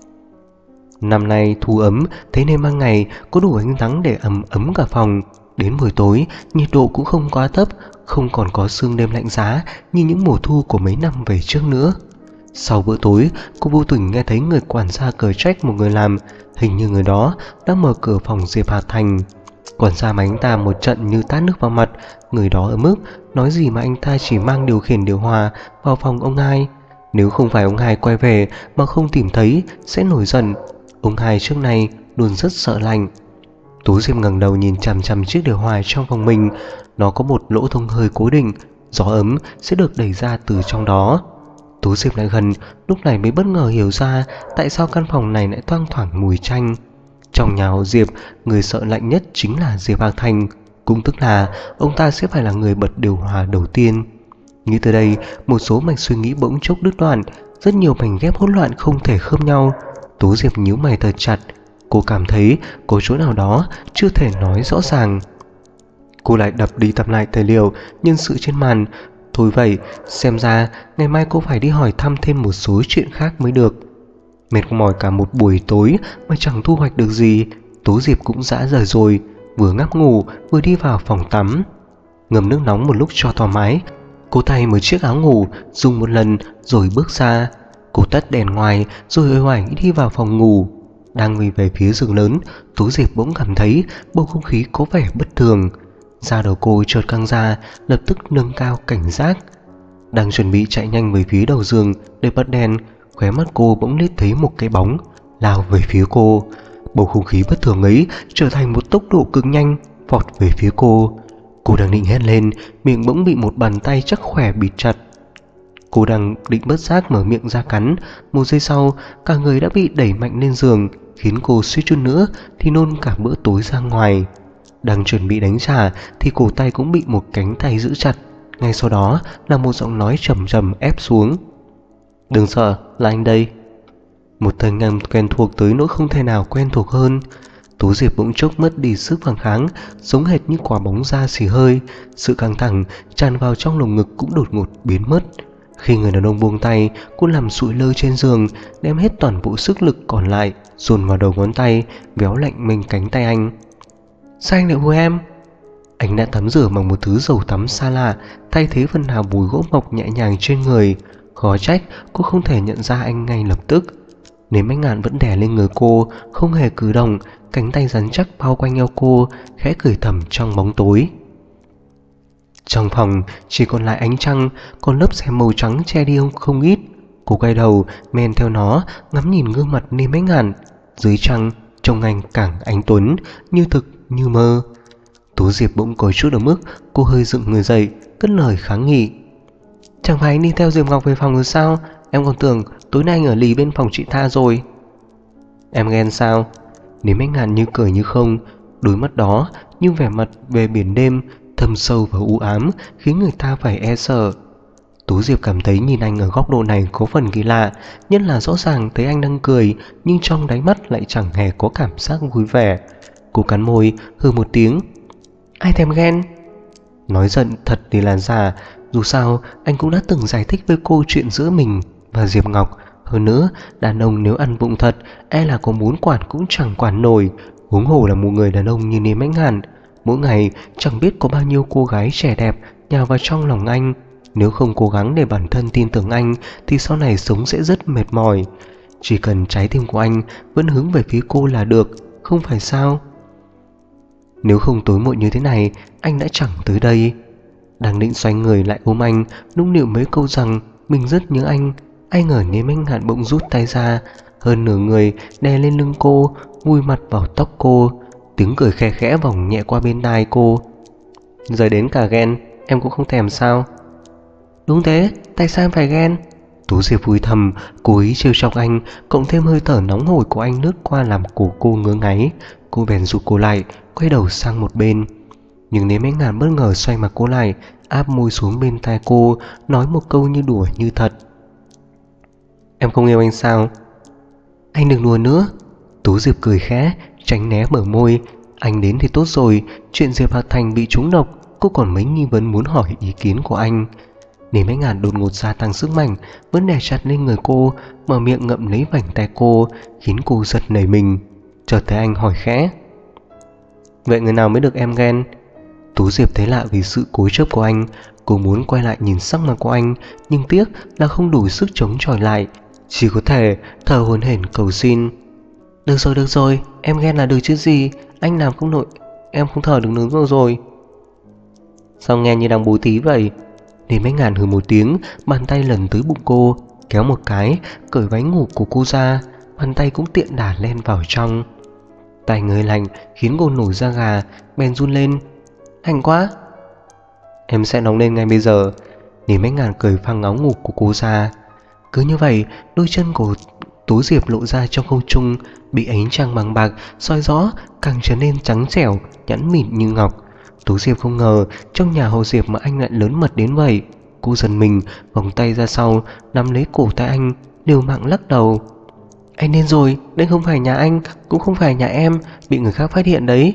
Năm nay thu ấm, thế nên ban ngày có đủ ánh nắng để ấm ấm cả phòng. Đến buổi tối, nhiệt độ cũng không quá thấp, không còn có sương đêm lạnh giá như những mùa thu của mấy năm về trước nữa. Sau bữa tối, cô vô tình nghe thấy người quản gia cờ trách một người làm, hình như người đó đang mở cửa phòng Diệp Hà Thành. Quản gia mà anh ta một trận như tát nước vào mặt, người đó ở mức nói gì mà anh ta chỉ mang điều khiển điều hòa vào phòng ông hai. Nếu không phải ông hai quay về mà không tìm thấy sẽ nổi giận. Ông hai trước nay luôn rất sợ lạnh. Tú Diệp ngẩng đầu nhìn chằm chằm chiếc điều hòa trong phòng mình. Nó có một lỗ thông hơi cố định, gió ấm sẽ được đẩy ra từ trong đó. Tú Diệp lại gần, lúc này mới bất ngờ hiểu ra tại sao căn phòng này lại thoang thoảng mùi chanh. Trong nhà họ Diệp, người sợ lạnh nhất chính là Diệp Hạc Thành, cũng tức là ông ta sẽ phải là người bật điều hòa đầu tiên. Nghĩ tới đây, một số mạch suy nghĩ bỗng chốc đứt đoạn, rất nhiều mảnh ghép hỗn loạn không thể khớp nhau. Tú Diệp nhíu mày thật chặt, cô cảm thấy có chỗ nào đó chưa thể nói rõ ràng. Cô lại đập đi đập lại tài liệu nhân sự trên màn. Thôi vậy, xem ra ngày mai cô phải đi hỏi thăm thêm một số chuyện khác mới được. Mệt mỏi cả một buổi tối mà chẳng thu hoạch được gì, Tú Diệp cũng rã rời rồi, vừa ngáp ngủ vừa đi vào phòng tắm. Ngâm nước nóng một lúc cho thoải mái, cô thay một chiếc áo ngủ dùng một lần rồi bước ra. Cô tắt đèn ngoài rồi uể oải đi vào phòng ngủ. Đang đi về phía giường lớn, Tú Diệp bỗng cảm thấy bầu không khí có vẻ bất thường. Da đầu cô chợt căng ra, lập tức nâng cao cảnh giác. Đang chuẩn bị chạy nhanh về phía đầu giường để bật đèn, Khóe mắt cô bỗng liếc thấy một cái bóng lao về phía cô. Bầu không khí bất thường ấy trở thành một tốc độ cực nhanh vọt về phía cô. Cô đang định hét lên, miệng bỗng bị một bàn tay chắc khỏe bịt chặt. Cô đang định bất giác mở miệng ra cắn, một giây sau cả người đã bị đẩy mạnh lên giường, khiến cô suýt chút nữa thì nôn cả bữa tối ra ngoài. Đang chuẩn bị đánh trả thì cổ tay cũng bị một cánh tay giữ chặt. Ngay sau đó là một giọng nói trầm trầm ép xuống. Đừng sợ, là anh đây. Một thanh âm quen thuộc tới nỗi không thể nào quen thuộc hơn. Tú Diệp bỗng chốc mất đi sức phản kháng, giống hệt như quả bóng da xì hơi. Sự căng thẳng tràn vào trong lồng ngực cũng đột ngột biến mất. Khi người đàn ông buông tay, cô nằm sụi lơ trên giường, đem hết toàn bộ sức lực còn lại dồn vào đầu ngón tay, véo lạnh mình cánh tay anh. Sao anh lại hùa em? Anh đã tắm rửa bằng một thứ dầu tắm xa lạ, thay thế phần nào mùi gỗ mộc nhẹ nhàng trên người. Khó trách cô không thể nhận ra anh ngay lập tức. Nếm Bách Ngạn vẫn đè lên người cô, không hề cử động, cánh tay rắn chắc bao quanh eo cô, khẽ cười thầm trong bóng tối. Trong phòng chỉ còn lại ánh trăng, còn lớp rèm màu trắng che đi không ít. Cô quay đầu men theo nó, ngắm nhìn gương mặt Nếm Bách Ngạn. Dưới trăng trông anh càng anh tuấn, như thực như mơ. Tú Diệp bỗng có chút ở mức cô hơi dựng người dậy, cất lời kháng nghị. Chẳng phải anh đi theo Diệp Ngọc về phòng rồi sao? Em còn tưởng tối nay anh ở lì bên phòng chị Tha rồi. Em ghen sao? Nếm Bách Ngạn như cười như không, đôi mắt đó như vẻ mặt về biển đêm, thâm sâu và u ám, khiến người ta phải e sợ. Tú Diệp cảm thấy nhìn anh ở góc độ này có phần kỳ lạ, nhất là rõ ràng thấy anh đang cười, nhưng trong đáy mắt lại chẳng hề có cảm giác vui vẻ. Cô cắn môi, hừ một tiếng. Ai thèm ghen? Nói giận thật thì là giả, dù sao anh cũng đã từng giải thích với cô chuyện giữa mình và Diệp Ngọc. Hơn nữa, đàn ông nếu ăn vụng thật, e là có muốn quản cũng chẳng quản nổi, huống hồ là một người đàn ông như Nếm Bách Ngạn. Mỗi ngày chẳng biết có bao nhiêu cô gái trẻ đẹp nhào vào trong lòng anh. Nếu không cố gắng để bản thân tin tưởng anh thì sau này sống sẽ rất mệt mỏi. Chỉ cần trái tim của anh vẫn hướng về phía cô là được, không phải sao? Nếu không tối muộn như thế này, anh đã chẳng tới đây. Đang định xoay người lại ôm anh, nũng nịu mấy câu rằng mình rất nhớ anh, ai ngờ Nếm Bách Ngạn bỗng rút tay ra, hơn nửa người đè lên lưng cô, vùi mặt vào tóc cô. Tiếng cười khe khẽ vòng nhẹ qua bên tai cô. Giờ đến cả ghen, em cũng không thèm sao? Đúng thế, tại sao em phải ghen? Tú Diệp vui thầm, cố ý trêu chọc anh, cộng thêm hơi thở nóng hổi của anh lướt qua làm cổ cô ngứa ngáy. Cô bèn rụt cô lại, quay đầu sang một bên. Nhưng Nếm Bách Ngạn bất ngờ xoay mặt cô lại, áp môi xuống bên tai cô, nói một câu như đùa như thật. Em không yêu anh sao? Anh đừng đùa nữa. Tú Diệp cười khẽ, tránh né bờ môi. Anh đến thì tốt rồi, chuyện Diệp Hạc Thành bị trúng độc, cô còn mấy nghi vấn muốn hỏi ý kiến của anh. Nếm Bách Ngạn đột ngột gia tăng sức mạnh, vẫn đè chặt lên người cô, mở miệng ngậm lấy vành tay cô, khiến cô giật nảy mình. Chợt thấy anh hỏi khẽ. Vậy người nào mới được em ghen? Tú Diệp thấy lạ vì sự cố chấp của anh. Cô muốn quay lại nhìn sắc mặt của anh, nhưng tiếc là không đủ sức chống chọi lại, chỉ có thể thở hổn hển cầu xin. Được rồi, em ghen là được chứ gì. Anh làm không nổi, em không thở được nữa rồi. Sao nghe như đang bố tí vậy? Nếm Bách Ngạn hừ một tiếng, bàn tay lần tới bụng cô, kéo một cái, cởi váy ngủ của cô ra. Bàn tay cũng tiện đả len vào trong. Tay người lạnh khiến cô nổi da gà, bèn run lên. Hành quá. Em sẽ nóng lên ngay bây giờ. Nếm Bách Ngạn cởi phăng áo ngủ của cô ra. Cứ như vậy, đôi chân của Tú Diệp lộ ra trong không trung, bị ánh trăng bằng bạc soi rõ, càng trở nên trắng trẻo, nhẵn mịn như ngọc. Tú Diệp không ngờ trong nhà họ Diệp mà anh lại lớn mật đến vậy. Cô giật mình, vòng tay ra sau, nắm lấy cổ tay anh, liều mạng lắc đầu. Anh điên rồi, đây không phải nhà anh, cũng không phải nhà em, bị người khác phát hiện đấy.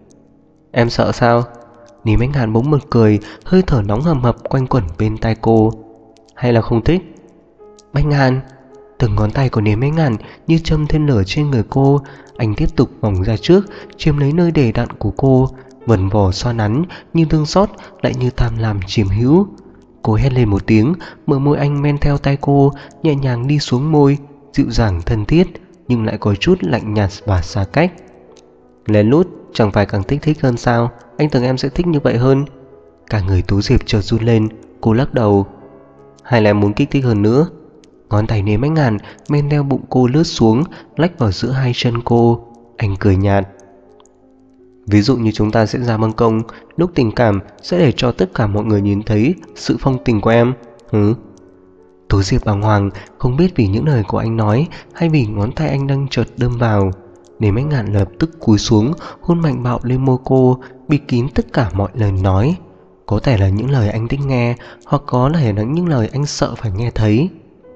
Em sợ sao? Nếm Bách Ngạn bỗng bật cười, hơi thở nóng hầm hập quanh quẩn bên tai cô. Hay là không thích? Bách Ngạn. Từng ngón tay của Nếm Bách Ngạn như châm thêm lửa trên người cô. Anh tiếp tục vòng ra trước, chiếm lấy nơi để đặn của cô, vần vò xoa nắn, như thương xót lại như tham lam chiếm hữu. Cô hét lên một tiếng, mở môi anh men theo tay cô, nhẹ nhàng đi xuống môi, dịu dàng thân thiết, nhưng lại có chút lạnh nhạt và xa cách. Lén lút chẳng phải càng thích hơn sao? Anh tưởng em sẽ thích như vậy hơn. Cả người Tú Diệp chợt run lên, cô lắc đầu. Hay là em muốn kích thích hơn nữa? Ngón tay nếm ánh ngàn men theo bụng cô lướt xuống, lách vào giữa hai chân cô. Anh cười nhạt. Ví dụ như chúng ta sẽ ra băng công, lúc tình cảm sẽ để cho tất cả mọi người nhìn thấy sự phong tình của em. Tố Diệp bàng hoàng, không biết vì những lời của anh nói hay vì ngón tay anh đang chợt đâm vào. Nếm ánh ngạn lập tức cúi xuống, hôn mạnh bạo lên môi cô, bịt kín tất cả mọi lời nói. Có thể là những lời anh thích nghe, hoặc có thể là những lời anh sợ phải nghe thấy.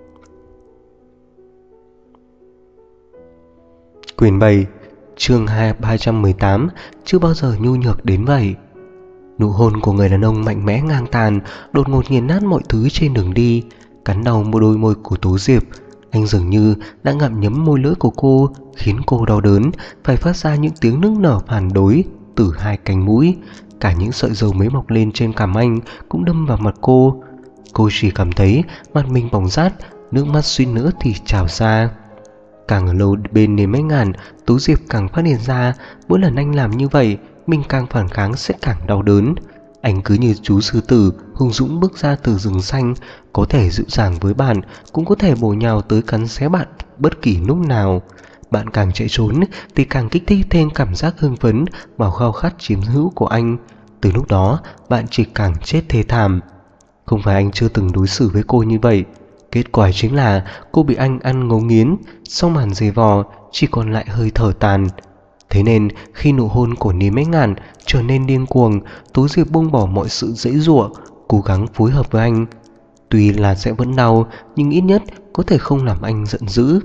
Quyển 7, chương 318, chưa bao giờ nhu nhược đến vậy. Nụ hôn của người đàn ông mạnh mẽ ngang tàn, đột ngột nghiền nát mọi thứ trên đường đi, cắn đau một đôi môi của Tố Diệp. Anh dường như đã ngậm nhấm môi lưỡi của cô, khiến cô đau đớn, phải phát ra những tiếng nức nở phản đối từ hai cánh mũi. Cả những sợi râu mới mọc lên trên cằm anh cũng đâm vào mặt cô. Cô chỉ cảm thấy mặt mình bỏng rát, nước mắt suýt nữa thì trào ra. Càng ở lâu bên nếm ánh ngàn, Tố Diệp càng phát hiện ra mỗi lần anh làm như vậy, mình càng phản kháng sẽ càng đau đớn. Anh cứ như chú sư tử hùng dũng bước ra từ rừng xanh, có thể dịu dàng với bạn, cũng có thể bổ nhào tới cắn xé bạn bất kỳ lúc nào. Bạn càng chạy trốn thì càng kích thích thêm cảm giác hưng phấn và khao khát chiếm hữu của anh. Từ lúc đó bạn chỉ càng chết thê thảm. Không phải anh chưa từng đối xử với cô như vậy, kết quả chính là cô bị anh ăn ngấu nghiến, sau màn giày vò chỉ còn lại hơi thở tàn. Thế nên khi nụ hôn của nếm ánh ngàn trở nên điên cuồng, Tố Diệp buông bỏ mọi sự giãy giụa, cố gắng phối hợp với anh. Tuy là sẽ vẫn đau, nhưng ít nhất có thể không làm anh giận dữ.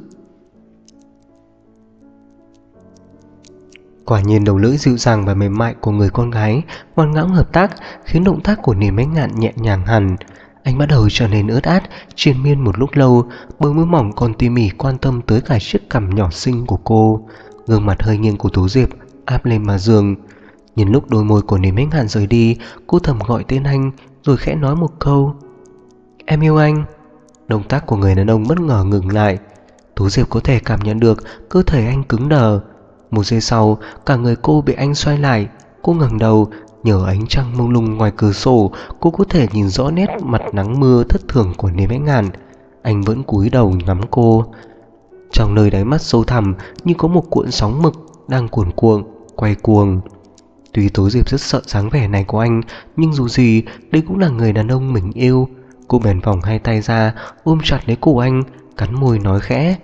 Quả nhiên đầu lưỡi dịu dàng và mềm mại của người con gái ngoan ngoãn hợp tác khiến động tác của nếm ánh ngạn nhẹ nhàng hẳn. Anh bắt đầu trở nên ướt át, triền miên một lúc lâu, bờ môi mỏng còn tỉ mỉ quan tâm tới cả chiếc cằm nhỏ xinh của cô. Gương mặt hơi nghiêng của Tố Diệp áp lên mà giường. Nhìn lúc đôi môi của nếm ánh ngạn rời đi, cô thầm gọi tên anh rồi khẽ nói một câu: "Em yêu anh." Động tác của người đàn ông bất ngờ ngừng lại. Tố Diệp có thể cảm nhận được cơ thể anh cứng đờ. Một giây sau, cả người cô bị anh xoay lại. Cô ngẩng đầu, nhờ ánh trăng mông lung ngoài cửa sổ, cô có thể nhìn rõ nét mặt nắng mưa thất thường của nếm ánh ngàn. Anh vẫn cúi đầu ngắm cô. Trong nơi đáy mắt sâu thẳm như có một cuộn sóng mực đang cuồn cuộn, quay cuồng. Tuy Tố Diệp rất sợ dáng vẻ này của anh, nhưng dù gì đây cũng là người đàn ông mình yêu. Cô bèn vòng hai tay ra, ôm chặt lấy cổ anh, cắn môi nói khẽ: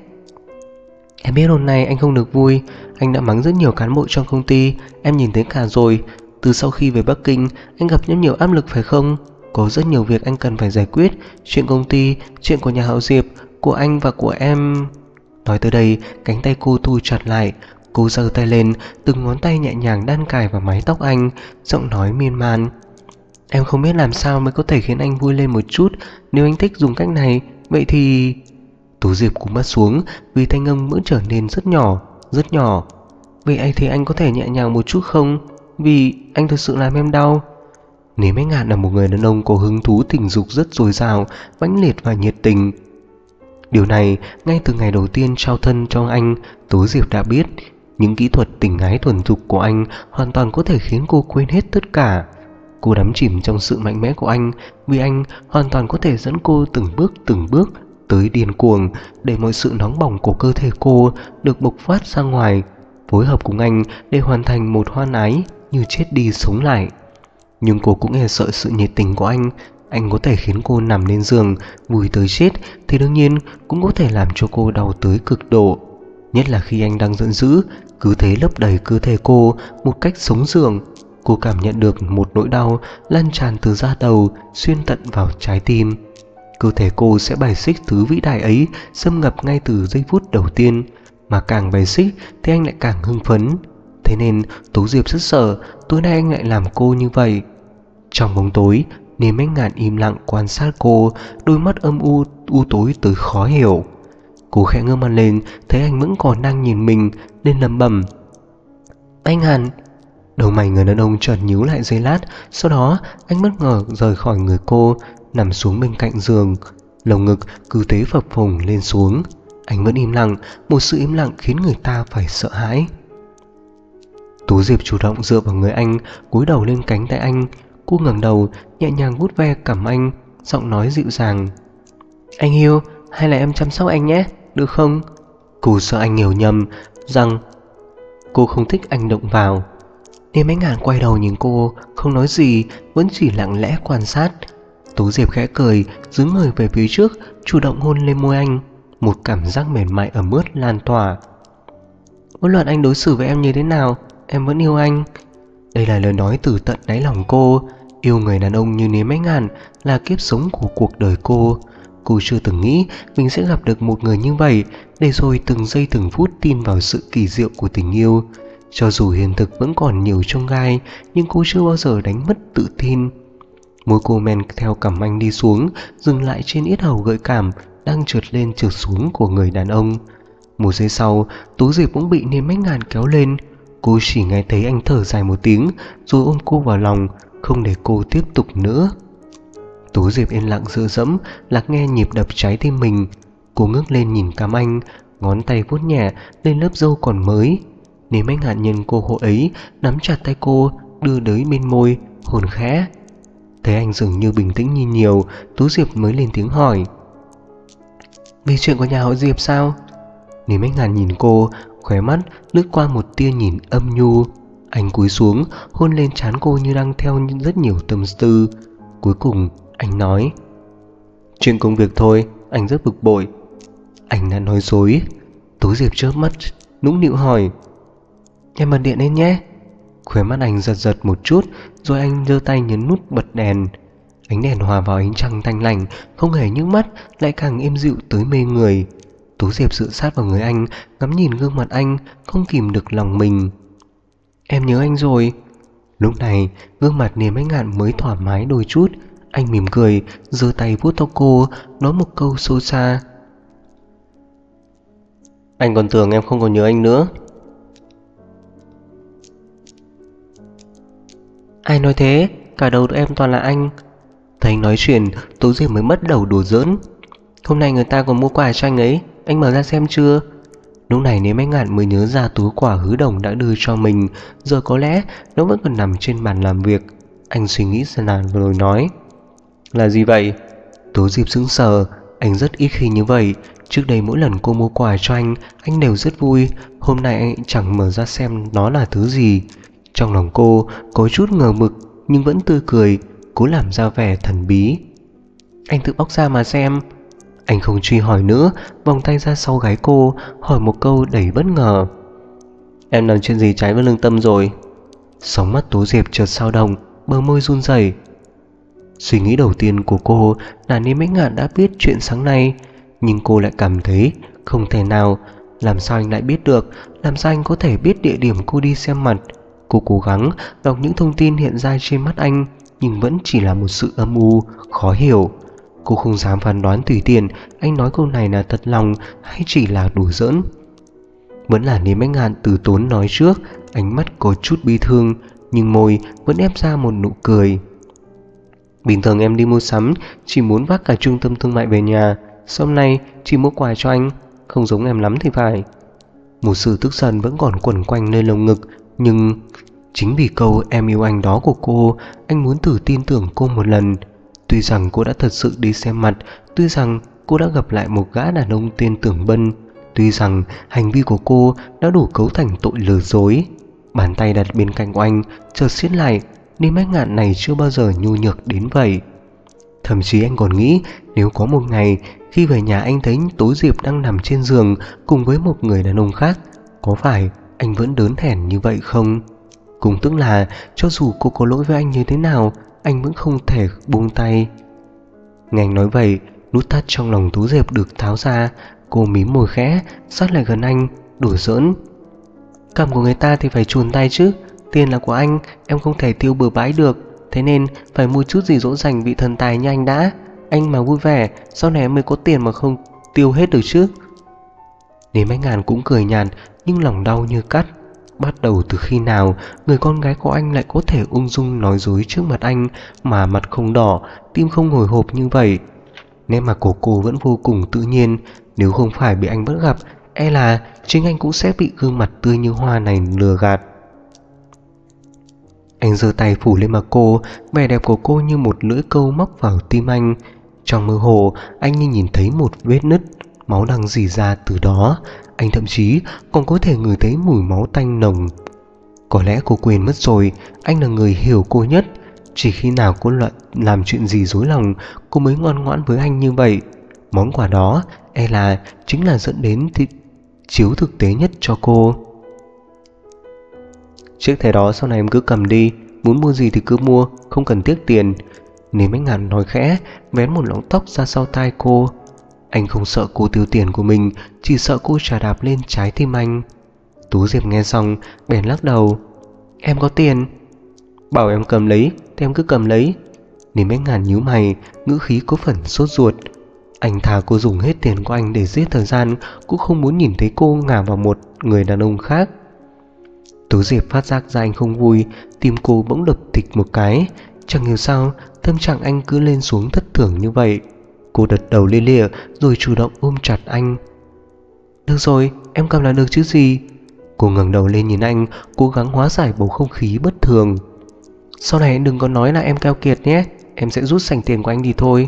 "Em biết hôm nay anh không được vui. Anh đã mắng rất nhiều cán bộ trong công ty, em nhìn thấy cả rồi. Từ sau khi về Bắc Kinh, anh gặp rất nhiều áp lực phải không? Có rất nhiều việc anh cần phải giải quyết. Chuyện công ty, chuyện của nhà họ Diệp, của anh và của em." Nói tới đây, cánh tay cô thu chặt lại. Cô giơ tay lên, từng ngón tay nhẹ nhàng đan cài vào mái tóc anh, giọng nói miên man: "Em không biết làm sao mới có thể khiến anh vui lên một chút. Nếu anh thích dùng cách này, vậy thì..." Tố Diệp cũng mắt xuống vì thanh âm vẫn trở nên rất nhỏ, rất nhỏ. "Vậy anh thì anh có thể nhẹ nhàng một chút không? Vì anh thực sự làm em đau." Nếm ánh ngạn là một người đàn ông có hứng thú tình dục rất dồi dào, mãnh liệt và nhiệt tình. Điều này ngay từ ngày đầu tiên trao thân cho anh, Tố Diệp đã biết. Những kỹ thuật tình ái thuần thục của anh hoàn toàn có thể khiến cô quên hết tất cả. Cô đắm chìm trong sự mạnh mẽ của anh, vì anh hoàn toàn có thể dẫn cô từng bước tới điên cuồng, để mọi sự nóng bỏng của cơ thể cô được bộc phát ra ngoài, phối hợp cùng anh để hoàn thành một hoan ái như chết đi sống lại. Nhưng cô cũng e sợ sự nhiệt tình của anh có thể khiến cô nằm lên giường vui tới chết, thì đương nhiên cũng có thể làm cho cô đau tới cực độ. Nhất là khi anh đang giận dữ, cứ thế lấp đầy cơ thể cô một cách sống dường. Cô cảm nhận được một nỗi đau lan tràn từ da đầu xuyên tận vào trái tim. Cơ thể cô sẽ bài xích thứ vĩ đại ấy, xâm nhập ngay từ giây phút đầu tiên. Mà càng bài xích thì anh lại càng hưng phấn. Thế nên Tố Diệp rất sợ tối nay anh lại làm cô như vậy. Trong bóng tối, nếm ánh ngạn im lặng quan sát cô, đôi mắt âm u tối tới khó hiểu. Cô khẽ ngước mặt lên, thấy anh vẫn còn đang nhìn mình, nên lẩm bẩm: "Anh Hàn." Đầu mày người đàn ông chợt nhíu lại giây lát, sau đó anh bất ngờ rời khỏi người cô, nằm xuống bên cạnh giường. Lồng ngực cứ thế phập phồng lên xuống. Anh vẫn im lặng, một sự im lặng khiến người ta phải sợ hãi. Tố Diệp chủ động dựa vào người anh, cúi đầu lên cánh tay anh. Cô ngẩng đầu, nhẹ nhàng vuốt ve cằm anh, giọng nói dịu dàng: "Anh yêu, hay là em chăm sóc anh nhé, được không? Cô sợ anh hiểu nhầm rằng cô không thích anh động vào, nên Mấy Ngàn quay đầu nhìn cô, không nói gì, vẫn chỉ lặng lẽ quan sát. Tố Diệp khẽ cười, dướn người về phía trước, chủ động hôn lên môi anh. Một cảm giác mềm mại ẩm ướt lan tỏa. Bất luận anh đối xử với em như thế nào, em vẫn yêu anh. Đây là lời nói từ tận đáy lòng cô. Yêu người đàn ông như Lý Mấy Ngàn là kiếp sống của cuộc đời cô. Cô chưa từng nghĩ mình sẽ gặp được một người như vậy, để rồi từng giây từng phút tin vào sự kỳ diệu của tình yêu. Cho dù hiện thực vẫn còn nhiều chông gai, nhưng cô chưa bao giờ đánh mất tự tin. Môi cô men theo cằm anh đi xuống, dừng lại trên yết hầu gợi cảm đang trượt lên trượt xuống của người đàn ông. Một giây sau, Tố Diệp cũng bị Lý Mấy Ngàn kéo lên. Cô chỉ nghe thấy anh thở dài một tiếng, rồi ôm cô vào lòng, không để cô tiếp tục nữa. Tố Diệp yên lặng dựa dẫm, lắng nghe nhịp đập trái tim mình. Cô ngước lên nhìn cằm anh, ngón tay vuốt nhẹ lên lớp râu còn mới. Lý Mấy Ngàn nhân cô hộ ấy, nắm chặt tay cô, đưa tới bên môi, hôn khẽ. Thấy anh dường như bình tĩnh nhìn nhiều, Tố Diệp mới lên tiếng hỏi: Vì chuyện của nhà họ Diệp sao? Lý Mấy Ngàn nhìn cô, khóe mắt lướt qua một tia nhìn âm nhu. Anh cúi xuống, hôn lên trán cô như đang theo rất nhiều tâm tư. Cuối cùng anh nói: Chuyện công việc thôi, anh rất bực bội. Anh đã nói dối. Tố Diệp chớp mắt, nũng nịu hỏi: Em bật điện lên nhé. Khóe mắt anh giật giật một chút, rồi anh giơ tay nhấn nút bật đèn. Ánh đèn hòa vào ánh trăng thanh lành, không hề nhức mắt, lại càng êm dịu tới mê người. Tố Diệp dựa sát vào người anh, ngắm nhìn gương mặt anh, không kìm được lòng mình. Em nhớ anh rồi. Lúc này, gương mặt Lý Mấy Ngạn mới thoải mái đôi chút. Anh mỉm cười, giơ tay vuốt tóc cô, nói một câu xô xa: Anh còn tưởng em không còn nhớ anh nữa. Ai nói thế, cả đầu em toàn là anh. Thấy anh nói chuyện, Tố Diệp mới mất đầu đùa giỡn: Hôm nay người ta còn mua quà cho anh ấy, anh mở ra xem chưa? Lúc này Lý Mấy Ngạn mới nhớ ra túi quà Hứa Đồng đã đưa cho mình, giờ có lẽ nó vẫn còn nằm trên bàn làm việc. Anh suy nghĩ xem nào rồi nói: Là gì vậy? Tố Diệp sững sờ, anh rất ít khi như vậy. Trước đây mỗi lần cô mua quà cho anh đều rất vui. Hôm nay anh chẳng mở ra xem nó là thứ gì. Trong lòng cô có chút ngờ vực, nhưng vẫn tươi cười, cố làm ra vẻ thần bí. Anh tự bóc ra mà xem. Anh không truy hỏi nữa, vòng tay ra sau gáy cô, hỏi một câu đầy bất ngờ: Em làm chuyện gì trái với lương tâm rồi? Sóng mắt Tố Diệp chợt dao động, bờ môi run rẩy. Suy nghĩ đầu tiên của cô là Lý Mấy Ngạn đã biết chuyện sáng nay, nhưng cô lại cảm thấy không thể nào. Làm sao anh lại biết được? Làm sao anh có thể biết địa điểm cô đi xem mặt? Cô cố gắng đọc những thông tin hiện ra trên mắt anh, nhưng vẫn chỉ là một sự âm u, khó hiểu. Cô không dám phán đoán tùy tiện anh nói câu này là thật lòng hay chỉ là đùa giỡn. Vẫn là Lý Mấy Ngạn từ tốn nói trước, ánh mắt có chút bi thương, nhưng môi vẫn ép ra một nụ cười. Bình thường em đi mua sắm chỉ muốn vác cả trung tâm thương mại về nhà, sau hôm nay chỉ mua quà cho anh, không giống em lắm thì phải. Một sự tức giận vẫn còn quẩn quanh nơi lồng ngực, nhưng chính vì câu em yêu anh đó của cô, anh muốn thử tin tưởng cô một lần. Tuy rằng cô đã thật sự đi xem mặt, tuy rằng cô đã gặp lại một gã đàn ông tên Tưởng Bân, tuy rằng hành vi của cô đã đủ cấu thành tội lừa dối. Bàn tay đặt bên cạnh anh chợt siết lại. Lý Mấy Ngạn này chưa bao giờ nhu nhược đến vậy. Thậm chí anh còn nghĩ nếu có một ngày khi về nhà anh thấy Tố Diệp đang nằm trên giường cùng với một người đàn ông khác, có phải anh vẫn đớn hèn như vậy không? Cũng tức là cho dù cô có lỗi với anh như thế nào, anh vẫn không thể buông tay. Nghe anh nói vậy, nút thắt trong lòng Tố Diệp được tháo ra. Cô mím môi khẽ, sát lại gần anh, đùa giỡn: Cầm của người ta thì phải chùn tay chứ. Tiền là của anh, em không thể tiêu bừa bãi được. Thế nên phải mua chút gì dỗ dành vị thần tài như anh đã. Anh mà vui vẻ, sau này em mới có tiền mà không tiêu hết được chứ. Lý Mấy Ngàn cũng cười nhạt, nhưng lòng đau như cắt. Bắt đầu từ khi nào người con gái của anh lại có thể ung dung nói dối trước mặt anh mà mặt không đỏ, tim không hồi hộp như vậy? Nét mặt của cô vẫn vô cùng tự nhiên. Nếu không phải bị anh bắt gặp, e là chính anh cũng sẽ bị gương mặt tươi như hoa này lừa gạt. Anh giơ tay phủ lên mặt cô, vẻ đẹp của cô như một lưỡi câu móc vào tim anh. Trong mơ hồ, anh như nhìn thấy một vết nứt, máu đang rỉ ra từ đó. Anh thậm chí còn có thể ngửi thấy mùi máu tanh nồng. Có lẽ cô quên mất rồi, anh là người hiểu cô nhất. Chỉ khi nào cô làm chuyện gì dối lòng, cô mới ngoan ngoãn với anh như vậy. Món quà đó e là chính là dẫn đến chiếu thực tế nhất cho cô. Chiếc thẻ đó sau này em cứ cầm đi, muốn mua gì thì cứ mua, không cần tiếc tiền. Nếu Bách Ngạn nói khẽ, vén một lọn tóc ra sau tai cô. Anh không sợ cô tiêu tiền của mình, chỉ sợ cô chà đạp lên trái tim anh. Tú Diệp nghe xong bèn lắc đầu. Em có tiền. Bảo em cầm lấy thì em cứ cầm lấy. Nếu Bách Ngạn nhíu mày, ngữ khí có phần sốt ruột. Anh thà cô dùng hết tiền của anh để giết thời gian, cũng không muốn nhìn thấy cô ngả vào một người đàn ông khác. Tú Diệp phát giác ra anh không vui, tim cô bỗng đập thịch một cái. Chẳng hiểu sao tâm trạng anh cứ lên xuống thất thường như vậy. Cô đật đầu lia lịa rồi chủ động ôm chặt anh. Được rồi, em cầm là được chứ gì. Cô ngẩng đầu lên nhìn anh, cố gắng hóa giải bầu không khí bất thường. Sau này đừng có nói là em keo kiệt nhé, em sẽ rút sành tiền của anh đi thôi.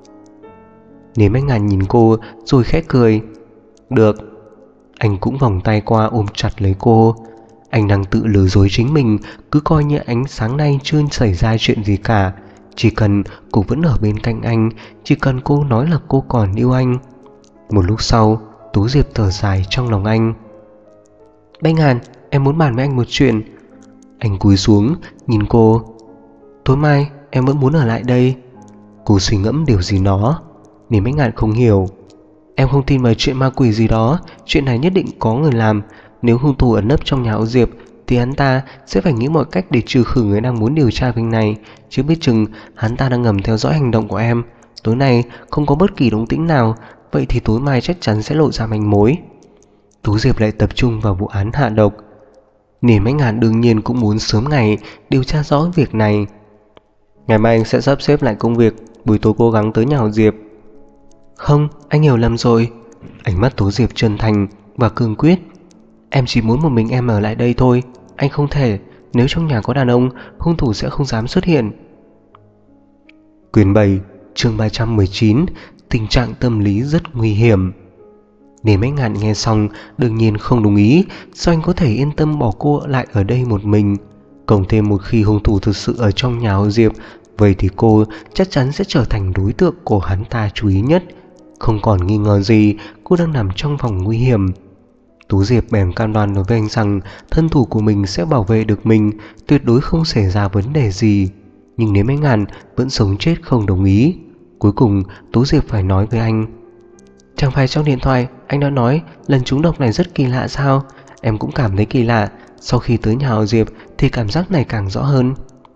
Nếm Bách Ngạn nhìn cô rồi khẽ cười. Được. Anh cũng vòng tay qua ôm chặt lấy cô. Anh đang tự lừa dối chính mình, cứ coi như ánh sáng nay chưa xảy ra chuyện gì cả. Chỉ cần cô vẫn ở bên cạnh anh, chỉ cần cô nói là cô còn yêu anh. Một lúc sau, Tú Diệp thở dài trong lòng anh. Bách Ngạn, em muốn bàn với anh một chuyện. Anh cúi xuống nhìn cô. Tối mai em vẫn muốn ở lại đây. Cô suy ngẫm điều gì đó. Nếu Bách Ngạn không hiểu. Em không tin vào chuyện ma quỷ gì đó, chuyện này nhất định có người làm. Nếu hung thủ ẩn nấp trong nhà Âu Diệp thì hắn ta sẽ phải nghĩ mọi cách để trừ khử người đang muốn điều tra việc này. Chứ biết chừng hắn ta đang ngầm theo dõi hành động của em. Tối nay không có bất kỳ động tĩnh nào, vậy thì tối mai chắc chắn sẽ lộ ra manh mối. Tú Diệp lại tập trung vào vụ án hạ độc. Nỉ Bách Ngạn đương nhiên cũng muốn sớm ngày điều tra rõ việc này. Ngày mai anh sẽ sắp xếp lại công việc, buổi tối cố gắng tới nhà Âu Diệp. Không, anh hiểu lầm rồi. Ánh mắt Tú Diệp chân thành và cương quyết. Em chỉ muốn một mình em ở lại đây thôi. Anh không thể. Nếu trong nhà có đàn ông, hung thủ sẽ không dám xuất hiện. Quyển 7, chương 319. Tình trạng tâm lý rất nguy hiểm. Nếu Bách Ngạn nghe xong đương nhiên không đồng ý. Sao anh có thể yên tâm bỏ cô lại ở đây một mình? Cộng thêm một khi hung thủ thực sự ở trong nhà Âu Diệp, vậy thì cô chắc chắn sẽ trở thành đối tượng của hắn ta chú ý nhất. Không còn nghi ngờ gì cô đang nằm trong vòng nguy hiểm. Tú Diệp bèn cam đoan đối với anh rằng thân thủ của mình sẽ bảo vệ được mình, tuyệt đối không xảy ra vấn đề gì. Nhưng nếu Bách Ngạn vẫn sống chết không đồng ý. Cuối cùng Tú Diệp phải nói với anh. Chẳng phải trong điện thoại anh đã nói lần trúng độc này rất kỳ lạ sao? Em cũng cảm thấy kỳ lạ. Sau khi tới nhà Âu Diệp thì cảm giác này càng rõ hơn.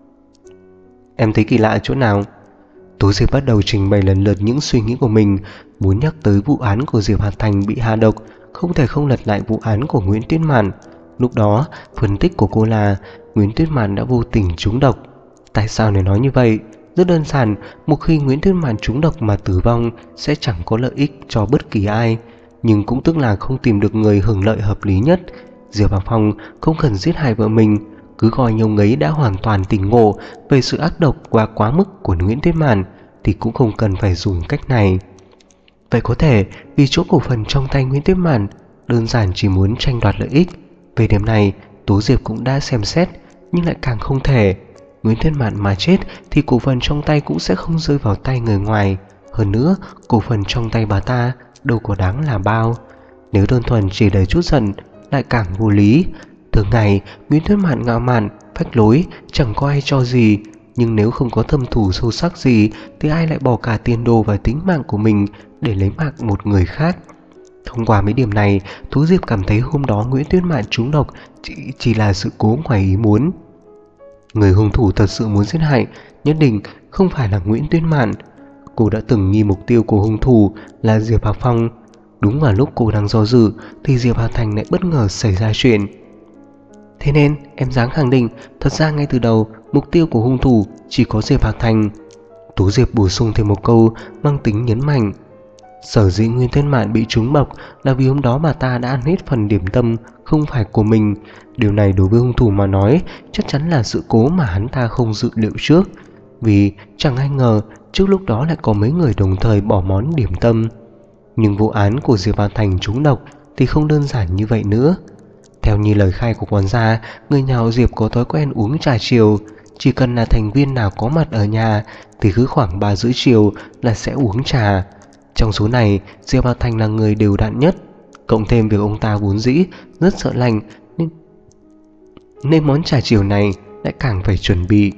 Em thấy kỳ lạ ở chỗ nào? Tú Diệp bắt đầu trình bày lần lượt những suy nghĩ của mình. Muốn nhắc tới vụ án của Diệp Hạt Thành bị hạ độc, không thể không lật lại vụ án của Nguyễn Tuyết Mạn. Lúc đó phân tích của cô là Nguyễn Tuyết Mạn đã vô tình trúng độc. Tại sao lại nói như vậy? Rất đơn giản, một khi Nguyễn Tuyết Mạn trúng độc mà tử vong sẽ chẳng có lợi ích cho bất kỳ ai, nhưng cũng tức là không tìm được người hưởng lợi hợp lý nhất. Diệp Hạc Phong không cần giết hại vợ mình, cứ coi như ông ấy đã hoàn toàn tỉnh ngộ về sự ác độc và quá mức của Nguyễn Tuyết Mạn thì cũng không cần phải dùng cách này. Vậy có thể vì chỗ cổ phần trong tay Nguyễn Tuyết Mạn, đơn giản chỉ muốn tranh đoạt lợi ích. Về điểm này Tú Diệp cũng đã xem xét, nhưng lại càng không thể. Nguyễn Tuyết Mạn mà chết thì cổ phần trong tay cũng sẽ không rơi vào tay người ngoài. Hơn nữa cổ phần trong tay bà ta đâu có đáng là bao. Nếu đơn thuần chỉ để chút giận lại càng vô lý. Thường ngày Nguyễn Tuyết Mạn ngạo mạn, phách lối, chẳng có ai cho gì. Nhưng nếu không có thâm thù sâu sắc gì thì ai lại bỏ cả tiền đồ và tính mạng của mình để lấy mạng một người khác. Thông qua mấy điểm này, Tú Diệp cảm thấy hôm đó Nguyễn Tuyết Mạn trúng độc chỉ là sự cố ngoài ý muốn. Người hung thủ thật sự muốn giết hại nhất định không phải là Nguyễn Tuyết Mạn. Cô đã từng nghi mục tiêu của hung thủ là Diệp Hạc Phong. Đúng vào lúc cô đang do dự thì Diệp Hạc Thành lại bất ngờ xảy ra chuyện. Thế nên em dám khẳng định thật ra ngay từ đầu mục tiêu của hung thủ chỉ có Diệp Hạc Thành. Tú Diệp bổ sung thêm một câu mang tính nhấn mạnh. Sở dĩ Nguyễn Tuyết Mạn bị trúng độc là vì hôm đó bà ta đã ăn hết phần điểm tâm không phải của mình. Điều này đối với hung thủ mà nói chắc chắn là sự cố mà hắn ta không dự liệu trước. vì chẳng ai ngờ trước lúc đó lại có mấy người đồng thời bỏ món điểm tâm. Nhưng vụ án của Diệp Hà Thành trúng độc thì không đơn giản như vậy nữa. Theo như lời khai của quản gia, người nhà họ Diệp có thói quen uống trà chiều. Chỉ cần là thành viên nào có mặt ở nhà thì cứ khoảng 3 rưỡi chiều là sẽ uống trà. Trong số này, Diệp Hà Thành là người đều đặn nhất. Cộng thêm việc ông ta vốn dĩ rất sợ lạnh nên món trà chiều này lại càng phải chuẩn bị.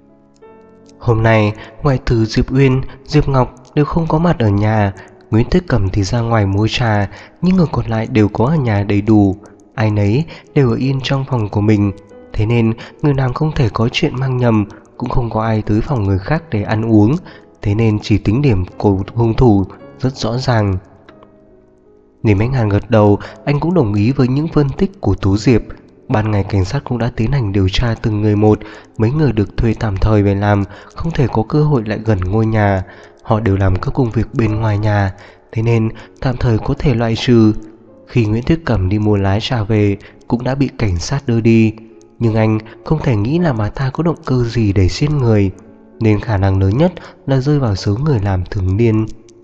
Hôm nay, ngoại trừ Diệp Uyên, Diệp Ngọc đều không có mặt ở nhà. Nguyễn Tuyết Cầm thì ra ngoài mua trà, nhưng người còn lại đều có ở nhà đầy đủ. Ai nấy đều ở yên trong phòng của mình. Thế nên người nào không thể có chuyện mang nhầm, cũng không có ai tới phòng người khác để ăn uống. Thế nên chỉ tính điểm của hung thủ rất rõ ràng. Nếu anh Hàn gật đầu, anh cũng đồng ý với những phân tích của Tú Diệp. Ban ngày cảnh sát cũng đã tiến hành điều tra từng người một. Mấy người được thuê tạm thời về làm không thể có cơ hội lại gần ngôi nhà. Họ đều làm các công việc bên ngoài nhà, thế nên tạm thời có thể loại trừ. Khi Nguyễn Tuyết Cẩm đi mua lái trà về cũng đã bị cảnh sát đưa đi. Nhưng anh không thể nghĩ là bà ta có động cơ gì để giết người, nên khả năng lớn nhất là rơi vào số người làm thường niên.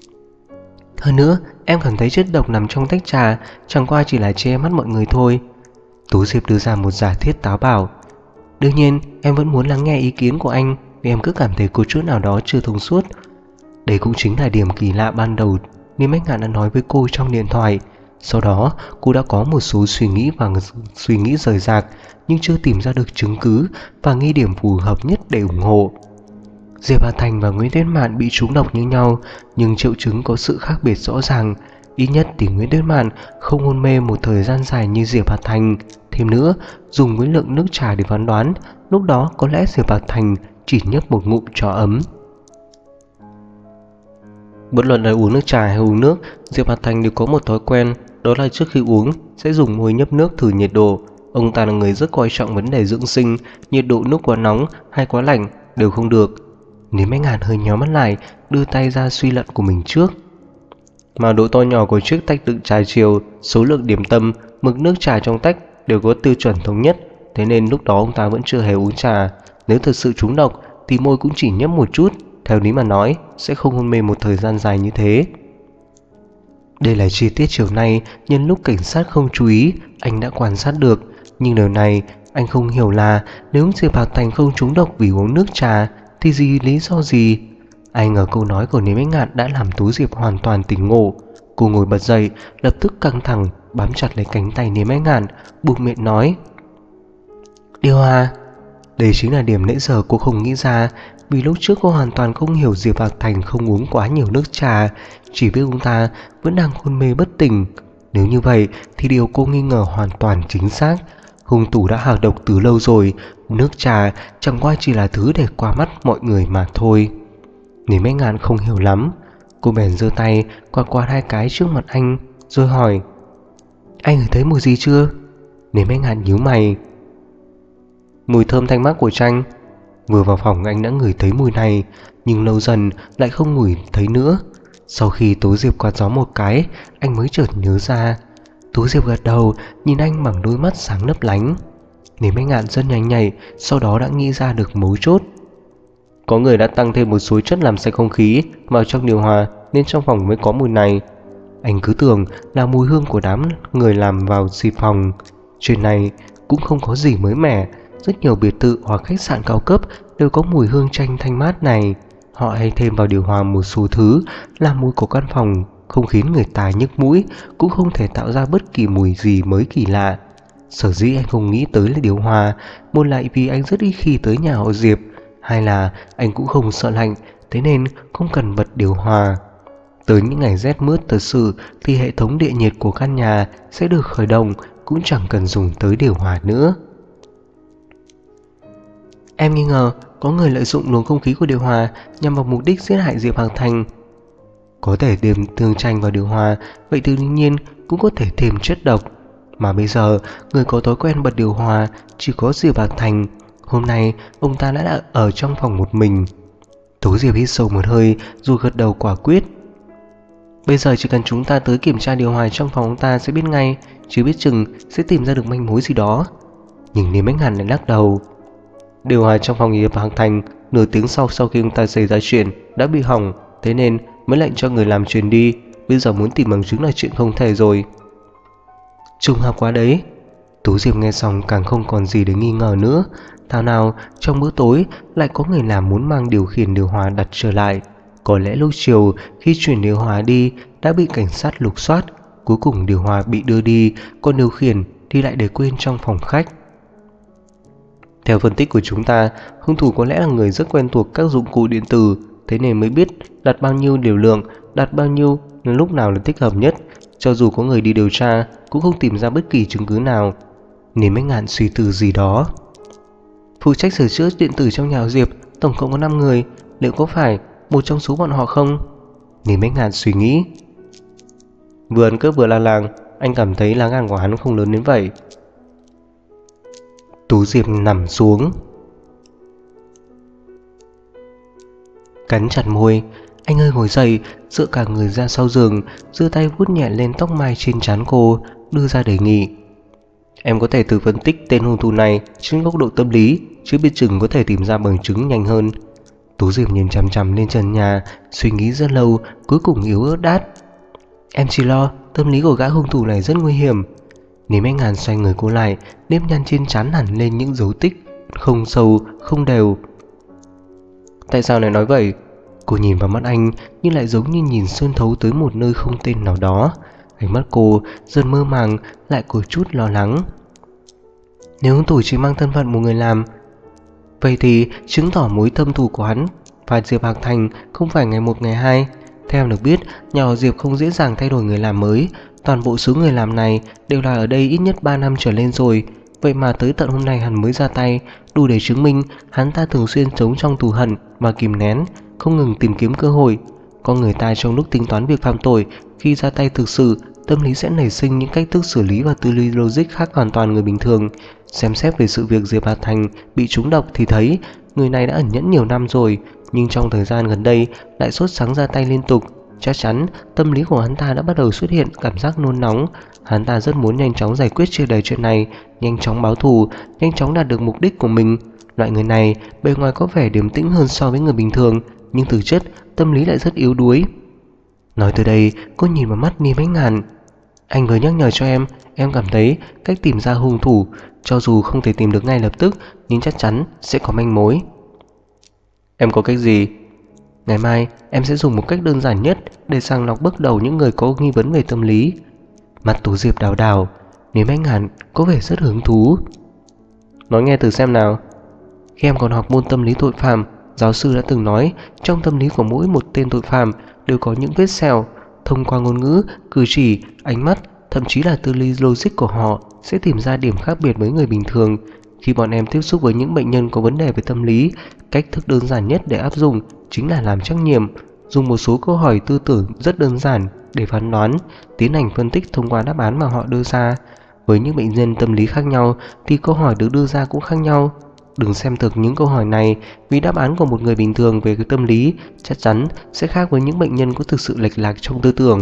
Hơn nữa, em cảm thấy chất độc nằm trong tách trà chẳng qua chỉ là che mắt mọi người thôi. Tú Diệp đưa ra một giả thiết táo bạo. Đương nhiên, em vẫn muốn lắng nghe ý kiến của anh, vì em cứ cảm thấy có chút nào đó chưa thông suốt. Đây cũng chính là điểm kỳ lạ ban đầu Niêm Bách Ngạn đã nói với cô trong điện thoại. Sau đó, cô đã có một số suy nghĩ rời rạc, nhưng chưa tìm ra được chứng cứ và nghi điểm phù hợp nhất để ủng hộ. Diệp Hà Thành và Nguyễn Tuyết Mạn bị trúng độc như nhau, nhưng triệu chứng có sự khác biệt rõ ràng. Ít nhất thì Nguyễn Tuyết Mạn không hôn mê một thời gian dài như Diệp Hà Thành. Thêm nữa, dùng với lượng nước trà để phán đoán, lúc đó có lẽ Diệp Hà Thành chỉ nhấp một ngụm cho ấm. Bất luận là uống nước trà hay uống nước, Diệp Hà Thành đều có một thói quen, đó là trước khi uống sẽ dùng môi nhấp nước thử nhiệt độ. Ông ta là người rất coi trọng vấn đề dưỡng sinh, nhiệt độ nước quá nóng hay quá lạnh đều không được. Nếu Bách Ngạn hơi nhíu mắt lại, đưa tay ra suy luận của mình trước. Mà độ to nhỏ của chiếc tách đựng trà chiều, số lượng điểm tâm, mực nước trà trong tách đều có tiêu chuẩn thống nhất, thế nên lúc đó ông ta vẫn chưa hề uống trà. Nếu thật sự trúng độc thì môi cũng chỉ nhấp một chút, theo lý mà nói sẽ không hôn mê một thời gian dài như thế. Đây là chi tiết chiều nay nhân lúc cảnh sát không chú ý anh đã quan sát được, nhưng điều này anh không hiểu là nếu Diệp Hà Thành không trúng độc vì uống nước trà thì lý do gì. Ai ngờ câu nói của Niêm Bách Ngạn đã làm Tú Diệp hoàn toàn tỉnh ngộ. Cô ngồi bật dậy, lập tức căng thẳng bám chặt lấy cánh tay Niêm Bách Ngạn, buộc miệng nói: Điều Hòa. Đây chính là điểm nãy giờ cô không nghĩ ra, vì lúc trước cô hoàn toàn không hiểu Diệp Hà Thành không uống quá nhiều nước trà, chỉ biết ông ta vẫn đang hôn mê bất tỉnh. Nếu như vậy thì điều cô nghi ngờ hoàn toàn chính xác. Hung thủ đã hạ độc từ lâu rồi, nước trà chẳng qua chỉ là thứ để qua mắt mọi người mà thôi. Nếu Bách Ngạn không hiểu lắm, cô bèn giơ tay quạt hai cái trước mặt anh, rồi hỏi: Anh ngửi thấy mùi gì chưa? Nếu Bách Ngạn nhíu mày: Mùi thơm thanh mát của chanh. Vừa vào phòng anh đã ngửi thấy mùi này, nhưng lâu dần lại không ngửi thấy nữa. Sau khi Tú Diệp quạt gió một cái, anh mới chợt nhớ ra. Tú Diệp gật đầu, nhìn anh bằng đôi mắt sáng lấp lánh. Nếu Bách Ngạn rất nhanh nhạy, sau đó đã nghĩ ra được mấu chốt. Có người đã tăng thêm một số chất làm sạch không khí vào trong điều hòa, nên trong phòng mới có mùi này. Anh cứ tưởng là mùi hương của đám người làm vào xì phòng. Chuyện này cũng không có gì mới mẻ. Rất nhiều biệt thự hoặc khách sạn cao cấp đều có mùi hương chanh thanh mát này. Họ hay thêm vào điều hòa một số thứ làm mùi của căn phòng không khiến người ta nhức mũi, cũng không thể tạo ra bất kỳ mùi gì mới kỳ lạ. Sở dĩ anh không nghĩ tới là điều hòa, một lại vì anh rất ít khi tới nhà họ Diệp, hai là anh cũng không sợ lạnh, thế nên không cần bật điều hòa. Tới những ngày rét mướt thật sự thì hệ thống địa nhiệt của căn nhà sẽ được khởi động, cũng chẳng cần dùng tới điều hòa nữa. Em nghi ngờ có người lợi dụng luồng không khí của điều hòa nhằm vào mục đích giết hại Diệp Hà Thành. Có thể thêm tương chanh vào điều hòa, vậy tự nhiên cũng có thể thêm chất độc. Mà bây giờ người có thói quen bật điều hòa chỉ có Diệp Hà Thành. Hôm nay ông ta đã ở trong phòng một mình. Tú Diệp hít sâu một hơi rồi gật đầu quả quyết. Bây giờ chỉ cần chúng ta tới kiểm tra điều hòa trong phòng ông ta sẽ biết ngay, chứ biết chừng sẽ tìm ra được manh mối gì đó. Nhưng Niêm Bách Ngạn lại lắc đầu. Điều hòa trong phòng Diệp Hà Thành nửa tiếng sau khi ông ta xảy ra chuyện đã bị hỏng, thế nên mới lệnh cho người làm truyền đi. Bây giờ muốn tìm bằng chứng là chuyện không thể rồi. Trùng hợp quá đấy. Tú Diệp nghe xong càng không còn gì để nghi ngờ nữa. Thảo nào trong bữa tối lại có người làm muốn mang điều khiển điều hòa đặt trở lại. Có lẽ lúc chiều khi chuyển điều hòa đi đã bị cảnh sát lục soát. Cuối cùng điều hòa bị đưa đi, còn điều khiển thì lại để quên trong phòng khách. Theo phân tích của chúng ta, hung thủ có lẽ là người rất quen thuộc các dụng cụ điện tử, thế nên mới biết đặt bao nhiêu liều lượng, đặt bao nhiêu là lúc nào là thích hợp nhất. Cho dù có người đi điều tra cũng không tìm ra bất kỳ chứng cứ nào. Nên Bách Ngạn suy tư gì đó. Phụ trách sửa chữa điện tử trong nhà Diệp tổng cộng có 5 người, liệu có phải một trong số bọn họ không? Nên Bách Ngạn suy nghĩ. Vừa ăn cướp vừa la làng, anh cảm thấy lá gan của hắn không lớn đến vậy. Tú Diệp nằm xuống, cắn chặt môi. Anh ơi ngồi dậy, dựa cả người ra sau giường, giơ tay vuốt nhẹ lên tóc mai trên trán cô, đưa ra đề nghị. Em có thể tự phân tích tên hung thủ này trên góc độ tâm lý, chứ biết chừng có thể tìm ra bằng chứng nhanh hơn. Tú Diệp nhìn chằm chằm lên trần nhà, suy nghĩ rất lâu, cuối cùng yếu ớt đáp. Em chỉ lo tâm lý của gã hung thủ này rất nguy hiểm. Nếu anh Hàn xoay người cô lại, nếp nhăn trên trán hẳn lên những dấu tích không sâu, không đều. Tại sao lại nói vậy? Cô nhìn vào mắt anh nhưng lại giống như nhìn xuyên thấu tới một nơi không tên nào đó. Ánh mắt cô dần mơ màng, lại có chút lo lắng. Nếu hung thủ chỉ mang thân phận một người làm, vậy thì chứng tỏ mối thâm thù của hắn và Diệp Hạc Thành không phải ngày một ngày hai. Theo em được biết, nhà họ Diệp không dễ dàng thay đổi người làm mới. Toàn bộ số người làm này đều là ở đây ít nhất 3 năm trở lên rồi. Vậy mà tới tận hôm nay hắn mới ra tay, đủ để chứng minh hắn ta thường xuyên sống trong thù hận và kìm nén, không ngừng tìm kiếm cơ hội. Con người ta trong lúc tính toán việc phạm tội, khi ra tay thực sự, tâm lý sẽ nảy sinh những cách thức xử lý và tư duy logic khác hoàn toàn người bình thường. Xem xét về sự việc Diệp Hạc Thành bị trúng độc thì thấy người này đã ẩn nhẫn nhiều năm rồi, nhưng trong thời gian gần đây lại sốt sắng ra tay liên tục. Chắc chắn tâm lý của hắn ta đã bắt đầu xuất hiện cảm giác nôn nóng. Hắn ta rất muốn nhanh chóng giải quyết triệt đề chuyện này, nhanh chóng báo thù, nhanh chóng đạt được mục đích của mình. Loại người này bề ngoài có vẻ điềm tĩnh hơn so với người bình thường, nhưng thực chất tâm lý lại rất yếu đuối. Nói tới đây, cô nhìn vào mắt Ni Bách Ngàn. Anh vừa nhắc nhở cho em cảm thấy cách tìm ra hung thủ, cho dù không thể tìm được ngay lập tức, nhưng chắc chắn sẽ có manh mối. Em có cách gì? Ngày mai em sẽ dùng một cách đơn giản nhất để sàng lọc bước đầu những người có nghi vấn về tâm lý. Mặt Tú Diệp đảo đảo, Ni Bách Ngàn có vẻ rất hứng thú. Nói nghe thử xem nào. Khi em còn học môn tâm lý tội phạm, giáo sư đã từng nói trong tâm lý của mỗi một tên tội phạm đều có những vết sẹo. Thông qua ngôn ngữ, cử chỉ, ánh mắt, thậm chí là tư duy logic của họ sẽ tìm ra điểm khác biệt với người bình thường. Khi bọn em tiếp xúc với những bệnh nhân có vấn đề về tâm lý, cách thức đơn giản nhất để áp dụng chính là làm trắc nghiệm, dùng một số câu hỏi tư tưởng rất đơn giản để phán đoán, tiến hành phân tích thông qua đáp án mà họ đưa ra. Với những bệnh nhân tâm lý khác nhau thì câu hỏi được đưa ra cũng khác nhau. Đừng xem thường những câu hỏi này, vì đáp án của một người bình thường về cái tâm lý chắc chắn sẽ khác với những bệnh nhân có thực sự lệch lạc trong tư tưởng.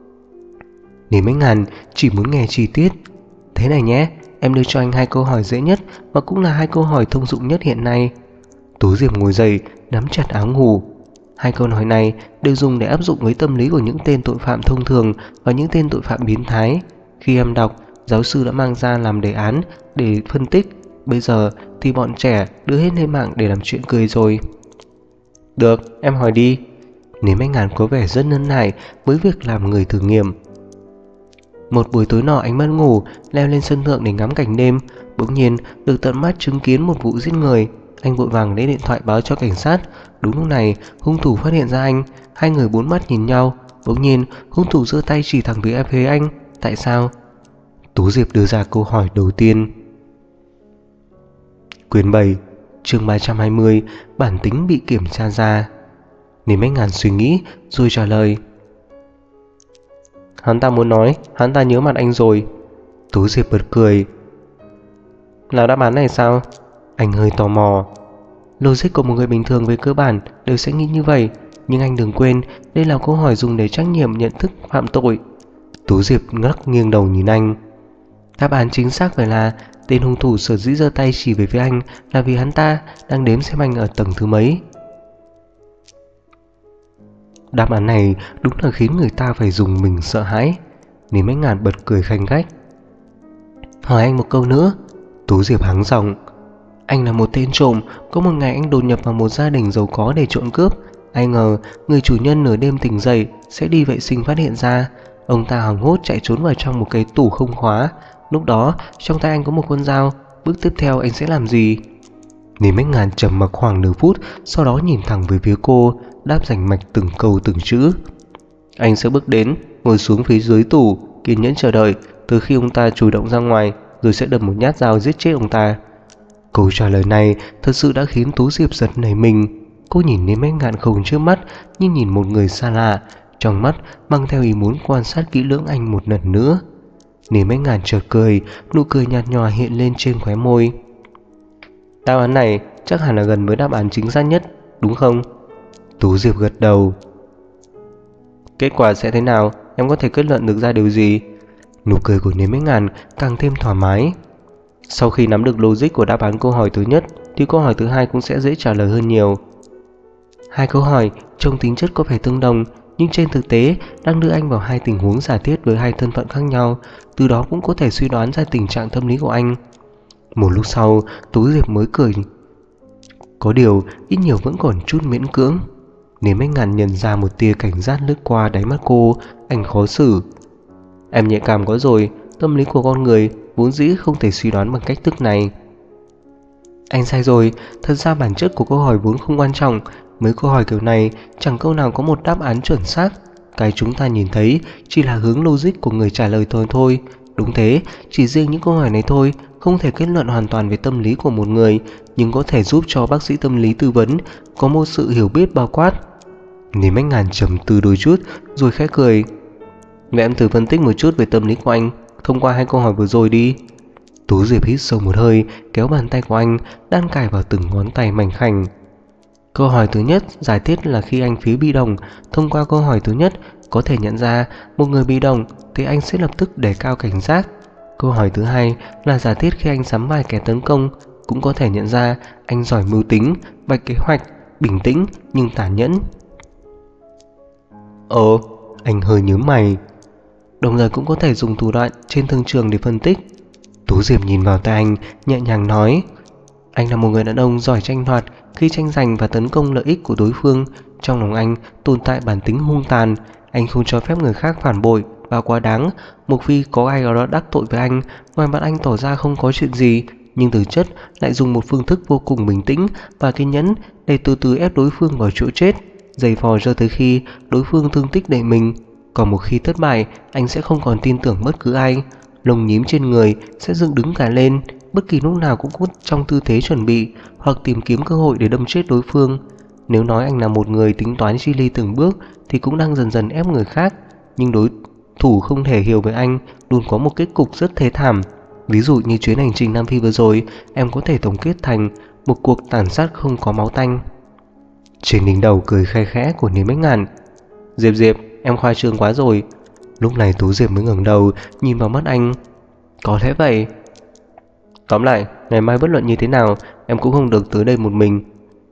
Nếu Bách Ngàn chỉ muốn nghe chi tiết. Thế này nhé, em đưa cho anh 2 câu hỏi dễ nhất và cũng là 2 câu hỏi thông dụng nhất hiện nay. Tú Diệp ngồi dậy, nắm chặt áo ngủ. 2 câu nói này đều dùng để áp dụng với tâm lý của những tên tội phạm thông thường và những tên tội phạm biến thái. Khi em đọc, giáo sư đã mang ra làm đề án để phân tích. Bây giờ thì bọn trẻ đưa hết lên mạng để làm chuyện cười rồi. Được, em hỏi đi. Nếu Bách Ngàn có vẻ rất năn nại với việc làm người thử nghiệm. Một buổi tối nọ anh mất ngủ, leo lên sân thượng để ngắm cảnh đêm. Bỗng nhiên được tận mắt chứng kiến một vụ giết người. Anh vội vàng lấy điện thoại báo cho cảnh sát. Đúng lúc này hung thủ phát hiện ra anh. Hai người bốn mắt nhìn nhau. Bỗng nhiên hung thủ giơ tay chỉ thẳng về phía anh. Tại sao? Tú Diệp đưa ra câu hỏi đầu tiên. Quyển 7, chương 320, bản tính bị kiểm tra ra. Nếu Bách Ngàn suy nghĩ rồi trả lời. Hắn ta muốn nói hắn ta nhớ mặt anh rồi. Tú Diệp bật cười. Là đáp án này sao? Anh hơi tò mò. Logic của một người bình thường về cơ bản đều sẽ nghĩ như vậy, nhưng anh đừng quên đây là câu hỏi dùng để trắc nghiệm nhận thức phạm tội. Tú Diệp ngước nghiêng đầu nhìn anh. Đáp án chính xác phải là tên hung thủ sở dĩ giơ tay chỉ về phía anh là vì hắn ta đang đếm xem anh ở tầng thứ mấy. Đáp án này đúng là khiến người ta phải dùng mình sợ hãi. Lý Mách Ngàn bật cười khanh khách. Hỏi anh một câu nữa. Tú Diệp hắng giọng. Anh là một tên trộm. Có một ngày anh đột nhập vào một gia đình giàu có để trộm cướp. Ai ngờ người chủ nhân nửa đêm tỉnh dậy sẽ đi vệ sinh phát hiện ra. Ông ta hoảng hốt chạy trốn vào trong một cái tủ không khóa. Lúc đó trong tay anh có một con dao. Bước tiếp theo anh sẽ làm gì? Lý Mách Ngàn trầm mặc khoảng nửa phút, sau đó nhìn thẳng về phía cô, đáp rành mạch từng câu từng chữ. Anh sẽ bước đến, ngồi xuống phía dưới tủ, kiên nhẫn chờ đợi từ khi ông ta chủ động ra ngoài, rồi sẽ đập một nhát dao giết chết ông ta. Câu trả lời này thật sự đã khiến Tú Diệp giật nảy mình. Cô nhìn Lý Mách Ngạn không trước mắt, như nhìn một người xa lạ, trong mắt mang theo ý muốn quan sát kỹ lưỡng anh một lần nữa. Lý Mách Ngạn chợt cười, nụ cười nhạt nhòa hiện lên trên khóe môi. Đáp án này chắc hẳn là gần với đáp án chính xác nhất, đúng không? Tú Diệp gật đầu. Kết quả sẽ thế nào? Em có thể kết luận được ra điều gì? Nụ cười của Lý Mách Ngạn càng thêm thoải mái. Sau khi nắm được logic của đáp án câu hỏi thứ nhất thì câu hỏi thứ hai cũng sẽ dễ trả lời hơn nhiều. Hai câu hỏi trong tính chất có vẻ tương đồng, nhưng trên thực tế đang đưa anh vào hai tình huống giả thiết với hai thân phận khác nhau, từ đó cũng có thể suy đoán ra tình trạng tâm lý của anh. Một lúc sau, Tú Diệp mới cười. Có điều ít nhiều vẫn còn chút miễn cưỡng. Lý Mách Ngạn nhận ra một tia cảnh giác lướt qua đáy mắt cô, anh khó xử. Em nhạy cảm quá rồi, tâm lý của con người vốn dĩ không thể suy đoán bằng cách thức này. Anh sai rồi, thật ra bản chất của câu hỏi vốn không quan trọng. Mấy câu hỏi kiểu này chẳng câu nào có một đáp án chuẩn xác. Cái chúng ta nhìn thấy chỉ là hướng logic của người trả lời thôi. Đúng thế, chỉ riêng những câu hỏi này thôi không thể kết luận hoàn toàn về tâm lý của một người, nhưng có thể giúp cho bác sĩ tâm lý tư vấn có một sự hiểu biết bao quát. Lý Mách Ngạn trầm tư đôi chút rồi khẽ cười. Vậy em thử phân tích một chút về tâm lý của anh thông qua hai câu hỏi vừa rồi đi. Tú Diệp hít sâu một hơi, kéo bàn tay của anh đan cài vào từng ngón tay mảnh khảnh. Câu hỏi thứ nhất giải thích là khi anh phía bị động. Thông qua câu hỏi thứ nhất có thể nhận ra một người bị động thì anh sẽ lập tức đề cao cảnh giác. Câu hỏi thứ hai là giả thiết khi anh sắm vai kẻ tấn công, cũng có thể nhận ra anh giỏi mưu tính, vạch kế hoạch, bình tĩnh nhưng tàn nhẫn. Anh hơi nhướng mày. Đồng thời cũng có thể dùng thủ đoạn trên thương trường để phân tích. Tú Diệp nhìn vào tay anh, nhẹ nhàng nói. Anh là một người đàn ông giỏi tranh đoạt. Khi tranh giành và tấn công lợi ích của đối phương, trong lòng anh tồn tại bản tính hung tàn. Anh không cho phép người khác phản bội và quá đáng. Một khi có ai đó đắc tội với anh, ngoài mặt anh tỏ ra không có chuyện gì, nhưng thực chất lại dùng một phương thức vô cùng bình tĩnh và kiên nhẫn để từ từ ép đối phương vào chỗ chết, giày vò cho tới khi đối phương thương tích đầy mình. Còn một khi thất bại, anh sẽ không còn tin tưởng bất cứ ai. Lông nhím trên người sẽ dựng đứng cả lên, bất kỳ lúc nào cũng trong tư thế chuẩn bị hoặc tìm kiếm cơ hội để đâm chết đối phương. Nếu nói anh là một người tính toán chi ly từng bước thì cũng đang dần dần ép người khác, nhưng đối thủ không thể hiểu về anh luôn có một kết cục rất thê thảm. Ví dụ như chuyến hành trình Nam Phi vừa rồi, em có thể tổng kết thành một cuộc tàn sát không có máu tanh. Trên đỉnh đầu cười khe khẽ của Lý Mách Ngạn. Diệp, em khoa trương quá rồi. Lúc này Tú Diệp mới ngẩng đầu nhìn vào mắt anh. Có lẽ vậy. Tóm lại, ngày mai bất luận như thế nào, em cũng không được tới đây một mình.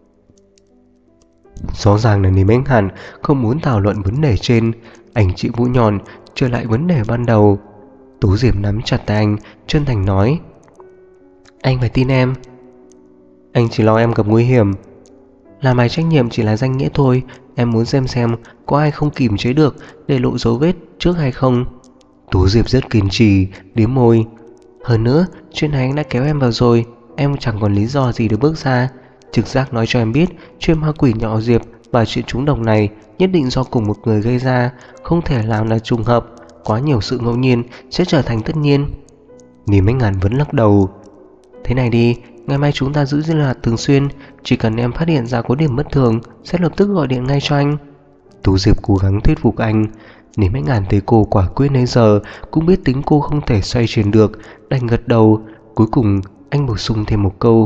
Rõ ràng là Lý Mách Ngạn không muốn thảo luận vấn đề trên. Anh chịu mũi nhọn, trở lại vấn đề ban đầu. Tú Diệp nắm chặt tay anh, chân thành nói. Anh phải tin em. Anh chỉ lo em gặp nguy hiểm. Làm bài trách nhiệm chỉ là danh nghĩa thôi. Em muốn xem có ai không kìm chế được để lộ dấu vết trước hay không. Tú Diệp rất kiên trì, liếm môi. Hơn nữa, chuyện này anh đã kéo em vào rồi, em chẳng còn lý do gì để bước ra. Trực giác nói cho em biết chuyện ma quỷ nhỏ Diệp và chuyện trúng độc này nhất định do cùng một người gây ra, không thể làm là trùng hợp. Quá nhiều sự ngẫu nhiên sẽ trở thành tất nhiên. Lý Mách Ngạn vẫn lắc đầu. Thế này đi, ngày mai chúng ta giữ liên lạc thường xuyên. Chỉ cần em phát hiện ra có điểm bất thường sẽ lập tức gọi điện ngay cho anh. Tú Diệp cố gắng thuyết phục anh. Lý Mách Ngạn thấy cô quả quyết nãy giờ, cũng biết tính cô không thể xoay chuyển được, đành gật đầu. Cuối cùng anh bổ sung thêm một câu.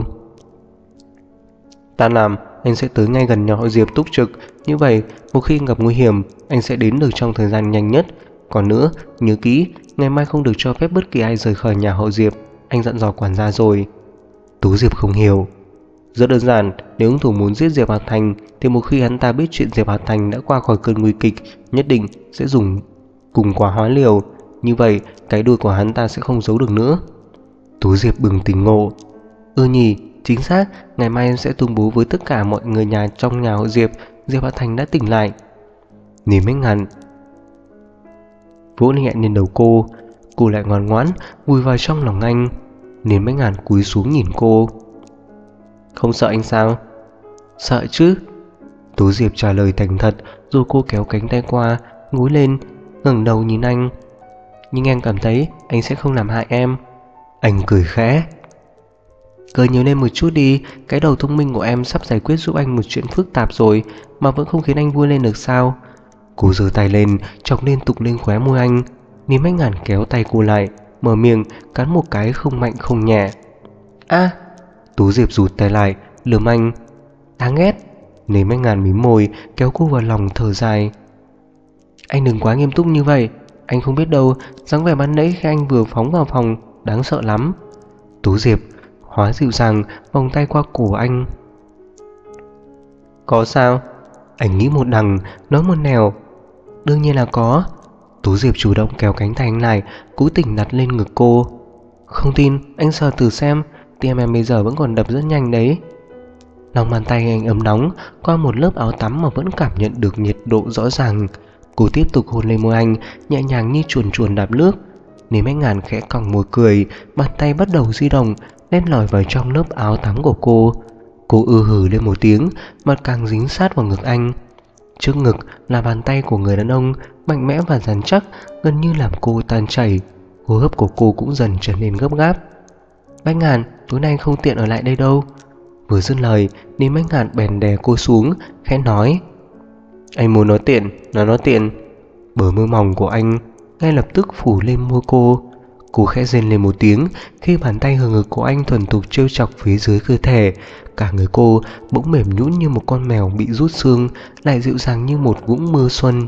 Tan làm, anh sẽ tới ngay gần nhà họ Diệp túc trực. Như vậy, một khi gặp nguy hiểm, anh sẽ đến được trong thời gian nhanh nhất. Còn nữa, nhớ kỹ, ngày mai không được cho phép bất kỳ ai rời khỏi nhà họ Diệp. Anh dặn dò quản gia rồi. Tú Diệp không hiểu. Rất đơn giản, nếu hung thủ muốn giết Diệp Hạt Thành thì một khi hắn ta biết chuyện Diệp Hạt Thành đã qua khỏi cơn nguy kịch, nhất định sẽ dùng cùng quả hóa liều. Như vậy, cái đuôi của hắn ta sẽ không giấu được nữa. Tú Diệp bừng tỉnh ngộ. Nhỉ, chính xác, ngày mai em sẽ tuyên bố với tất cả mọi người nhà trong nhà họ Diệp, Diệp Hạt Thành đã tỉnh lại. Nếm Bách Ngạn vỗ nhẹ lên đầu cô lại ngoan ngoãn vùi vào trong lòng anh. Nếm Bách Ngạn cúi xuống nhìn cô. Không sợ anh sao? Sợ chứ. Tú Diệp trả lời thành thật, rồi cô kéo cánh tay qua, ngúi lên, ngẩng đầu nhìn anh. Nhưng em cảm thấy anh sẽ không làm hại em. Anh cười khẽ. Cười nhiều lên một chút đi, cái đầu thông minh của em sắp giải quyết giúp anh một chuyện phức tạp rồi mà vẫn không khiến anh vui lên được sao? Cô giơ tay lên, chọc liên tục lên khóe môi anh. Nếm Bách Ngạn kéo tay cô lại, mở miệng cắn một cái không mạnh không nhẹ. Tú Diệp rụt tay lại, lườm anh. Đáng ghét. Nếm Bách Ngạn mím môi, kéo cô vào lòng thở dài. Anh đừng quá nghiêm túc như vậy. Anh không biết đâu, dáng vẻ ban nãy khi anh vừa phóng vào phòng đáng sợ lắm. Tú Diệp hóa dịu dàng vòng tay qua cổ anh. Có sao? Anh nghĩ một đằng, nói một nẻo. Đương nhiên là có. Tú Diệp chủ động kéo cánh tay anh lại, cố tình đặt lên ngực cô. Không tin, anh sờ thử xem, tim em bây giờ vẫn còn đập rất nhanh đấy. Lòng bàn tay anh ấm nóng, qua một lớp áo tắm mà vẫn cảm nhận được nhiệt độ rõ ràng. Cô tiếp tục hôn lên môi anh, nhẹ nhàng như chuồn chuồn đạp nước. Nếm Bách Ngạn khẽ cong môi cười, bàn tay bắt đầu di động, len lỏi vào trong lớp áo tắm của cô. Cô hừ lên một tiếng, mặt càng dính sát vào ngực anh. Trước ngực là bàn tay của người đàn ông, mạnh mẽ và rắn chắc, gần như làm cô tan chảy. Hô hấp của cô cũng dần trở nên gấp gáp. Bách Ngạn, tối nay không tiện ở lại đây đâu. Vừa dứt lời, Nếm Bách Ngạn bèn đè cô xuống, khẽ nói. Anh muốn nói tiện, nói tiện. Bờ môi mỏng của anh ngay lập tức phủ lên môi cô. Cô khẽ rên lên một tiếng khi bàn tay hờ ngực của anh thuần thục trêu chọc phía dưới cơ thể. Cả người cô bỗng mềm nhũn như một con mèo bị rút xương, lại dịu dàng như một vũng mưa xuân.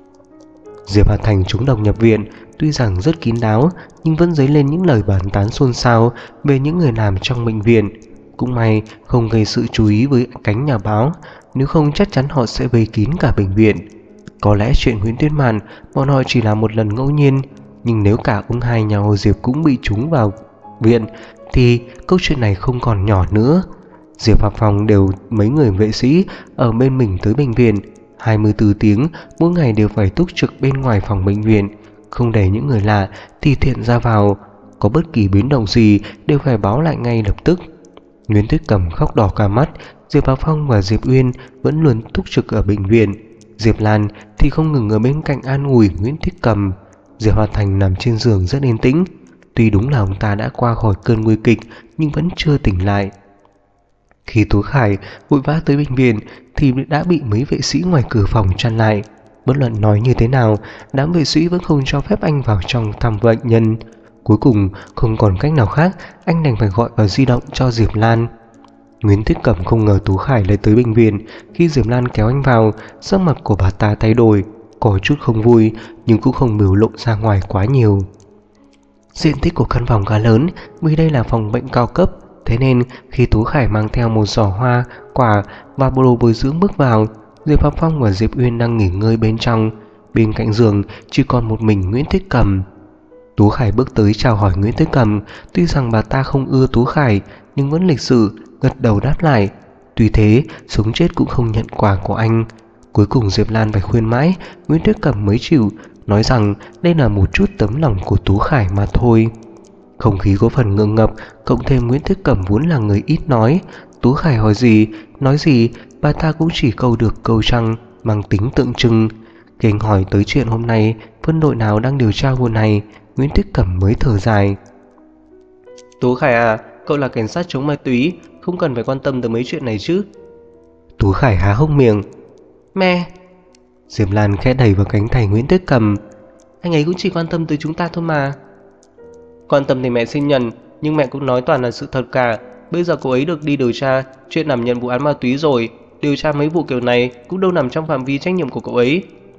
Diệp Hạt Thành trúng độc nhập viện, tuy rằng rất kín đáo nhưng vẫn dấy lên những lời bàn tán xôn xao về những người làm trong bệnh viện. Cũng may không gây sự chú ý với cánh nhà báo, nếu không chắc chắn họ sẽ vây kín cả bệnh viện. Có lẽ chuyện Nguyễn Tuyết Mạn bọn họ chỉ là một lần ngẫu nhiên, nhưng nếu cả ông hai nhà họ Diệp cũng bị trúng vào viện thì câu chuyện này không còn nhỏ nữa. Diệp Hạc Phong đều mấy người vệ sĩ ở bên mình tới bệnh viện 24 tiếng, mỗi ngày đều phải túc trực bên ngoài phòng bệnh viện, không để những người lạ thì thiện ra vào. Có bất kỳ biến động gì đều phải báo lại ngay lập tức. Nguyễn Tuyết Cầm khóc đỏ cả mắt. Diệp Hạc Phong và Diệp Uyên vẫn luôn túc trực ở bệnh viện. Diệp Lan thì không ngừng ở bên cạnh an ủi Nguyễn Tuyết Cầm. Diệp Hoạt Thành nằm trên giường rất yên tĩnh. Tuy đúng là ông ta đã qua khỏi cơn nguy kịch nhưng vẫn chưa tỉnh lại. Khi Tú Khải vội vã tới bệnh viện thì đã bị mấy vệ sĩ ngoài cửa phòng chặn lại. Bất luận nói như thế nào, đám vệ sĩ vẫn không cho phép anh vào trong thăm bệnh nhân. Cuối cùng không còn cách nào khác, anh đành phải gọi vào di động cho Diệp Lan. Nguyễn Tuyết Cẩm không ngờ Tú Khải lại tới bệnh viện. Khi Diệp Lan kéo anh vào, sắc mặt của bà ta thay đổi, có chút không vui nhưng cũng không biểu lộ ra ngoài quá nhiều. Diện tích của căn phòng khá lớn vì đây là phòng bệnh cao cấp, thế nên khi Tú Khải mang theo một giỏ hoa, quả và bộ đồ bồi dưỡng bước vào, Diệp Pháp Phong và Diệp Uyên đang nghỉ ngơi bên trong. Bên cạnh giường chỉ còn một mình Nguyễn Tuyết Cẩm. Tú Khải bước tới chào hỏi Nguyễn Tuyết Cẩm. Tuy rằng bà ta không ưa Tú Khải nhưng vẫn lịch sự gật đầu đáp lại. Tuy thế, sống chết cũng không nhận quà của anh. Cuối cùng Diệp Lan phải khuyên mãi, Nguyễn Tuyết Cẩm mới chịu, nói rằng đây là một chút tấm lòng của Tú Khải mà thôi. Không khí có phần ngượng ngập, cộng thêm Nguyễn Tuyết Cẩm vốn là người ít nói. Tú Khải hỏi gì, nói gì, bà ta cũng chỉ câu được câu trăng, mang tính tượng trưng. Khi anh hỏi tới chuyện hôm nay, phân đội nào đang điều tra vụ này, Nguyễn Tuyết Cẩm mới thở dài. Tú Khải à, cậu là cảnh sát chống ma túy, không cần phải quan tâm tới mấy chuyện này chứ. Tú Khải há hốc miệng. Mẹ. Diệp Lan khẽ đẩy vào cánh tay Nguyễn Tuyết Cẩm. Anh ấy cũng chỉ quan tâm tới chúng ta thôi mà. Quan tâm thì mẹ xin nhận, nhưng mẹ cũng nói toàn là sự thật cả. Bây giờ cô ấy được đi điều tra chuyện đảm nhận vụ án ma túy rồi. Điều tra mấy vụ kiểu này cũng đâu nằm trong phạm vi trách nhiệm của cậu ấy.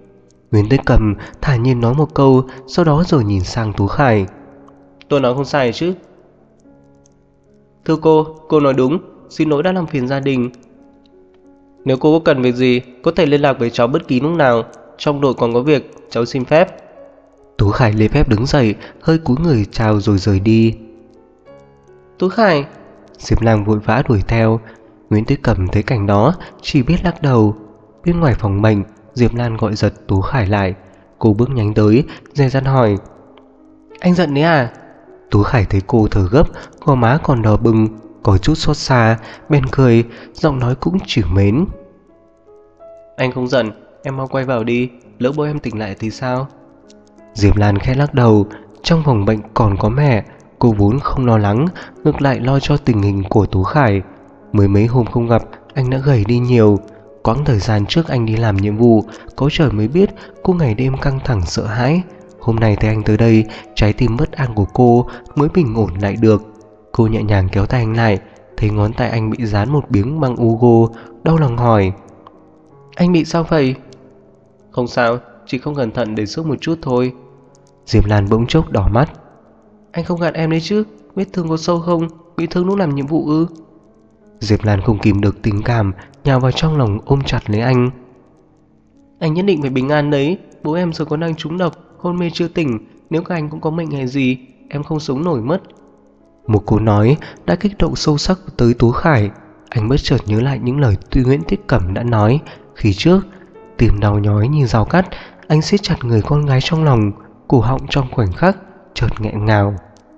Nguyễn Tuyết Cầm thả nhiên nói một câu, sau đó rồi nhìn sang Tú Khải. Tôi nói không sai chứ? Thưa cô nói đúng, xin lỗi đã làm phiền gia đình. Nếu cô có cần việc gì, có thể liên lạc với cháu bất kỳ lúc nào. Trong đội còn có việc, cháu xin phép. Tú Khải lễ phép đứng dậy, hơi cúi người chào rồi rời đi. Tú Khải! Diệp Lang vội vã đuổi theo. Nguyễn Tuyết Cầm thấy cảnh đó chỉ biết lắc đầu. Bên ngoài phòng bệnh, Diệp Lan gọi giật Tú Khải lại. Cô bước nhanh tới, dè dặt hỏi. Anh giận đấy à? Tú Khải thấy cô thở gấp, gò má còn đỏ bừng, có chút xót xa, bèn cười, giọng nói cũng trìu mến. Anh không giận, em mau quay vào đi, lỡ bố em tỉnh lại thì sao? Diệp Lan khẽ lắc đầu. Trong phòng bệnh còn có mẹ, cô vốn không lo lắng, ngược lại lo cho tình hình của Tú Khải. Mới mấy hôm không gặp, anh đã gầy đi nhiều. Quãng thời gian trước anh đi làm nhiệm vụ, có trời mới biết cô ngày đêm căng thẳng sợ hãi. Hôm nay thấy anh tới đây, trái tim bất an của cô mới bình ổn lại được. Cô nhẹ nhàng kéo tay anh lại, thấy ngón tay anh bị dán một miếng băng Ugo, đau lòng hỏi. Anh bị sao vậy? Không sao, chỉ không cẩn thận để sức một chút thôi. Diệp Lan bỗng chốc đỏ mắt. Anh không gạt em đấy chứ? Vết thương có sâu không? Bị thương lúc làm nhiệm vụ ư? Diệp Lan không kìm được tình cảm, nhào vào trong lòng ôm chặt lấy anh. Anh nhất định phải bình an đấy. Bố em giờ có đang trúng độc, hôn mê chưa tỉnh. Nếu các anh cũng có mệnh hệ gì, em không sống nổi mất. Một câu nói đã kích động sâu sắc tới Tú Khải. Anh bất chợt nhớ lại những lời Nguyễn Tuyết Cẩm đã nói khi trước. Tim đau nhói như dao cắt. Anh siết chặt người con gái trong lòng, cổ họng trong khoảnh khắc chợt nghẹn ngào.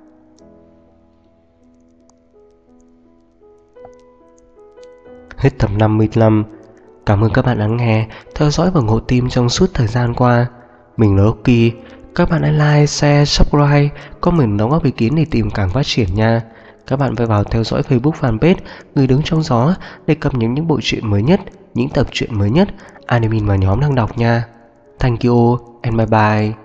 Hết tập 55. Cảm ơn các bạn lắng nghe, theo dõi và ủng hộ team trong suốt thời gian qua. Mình là Rocky. Các bạn hãy like, share, subscribe, comment đóng góp ý kiến để team càng phát triển nha. Các bạn phải vào theo dõi Facebook fanpage Người Đứng Trong Gió để cập nhật những bộ truyện mới nhất, những tập truyện mới nhất admin và nhóm đang đọc nha. Thank you and bye bye.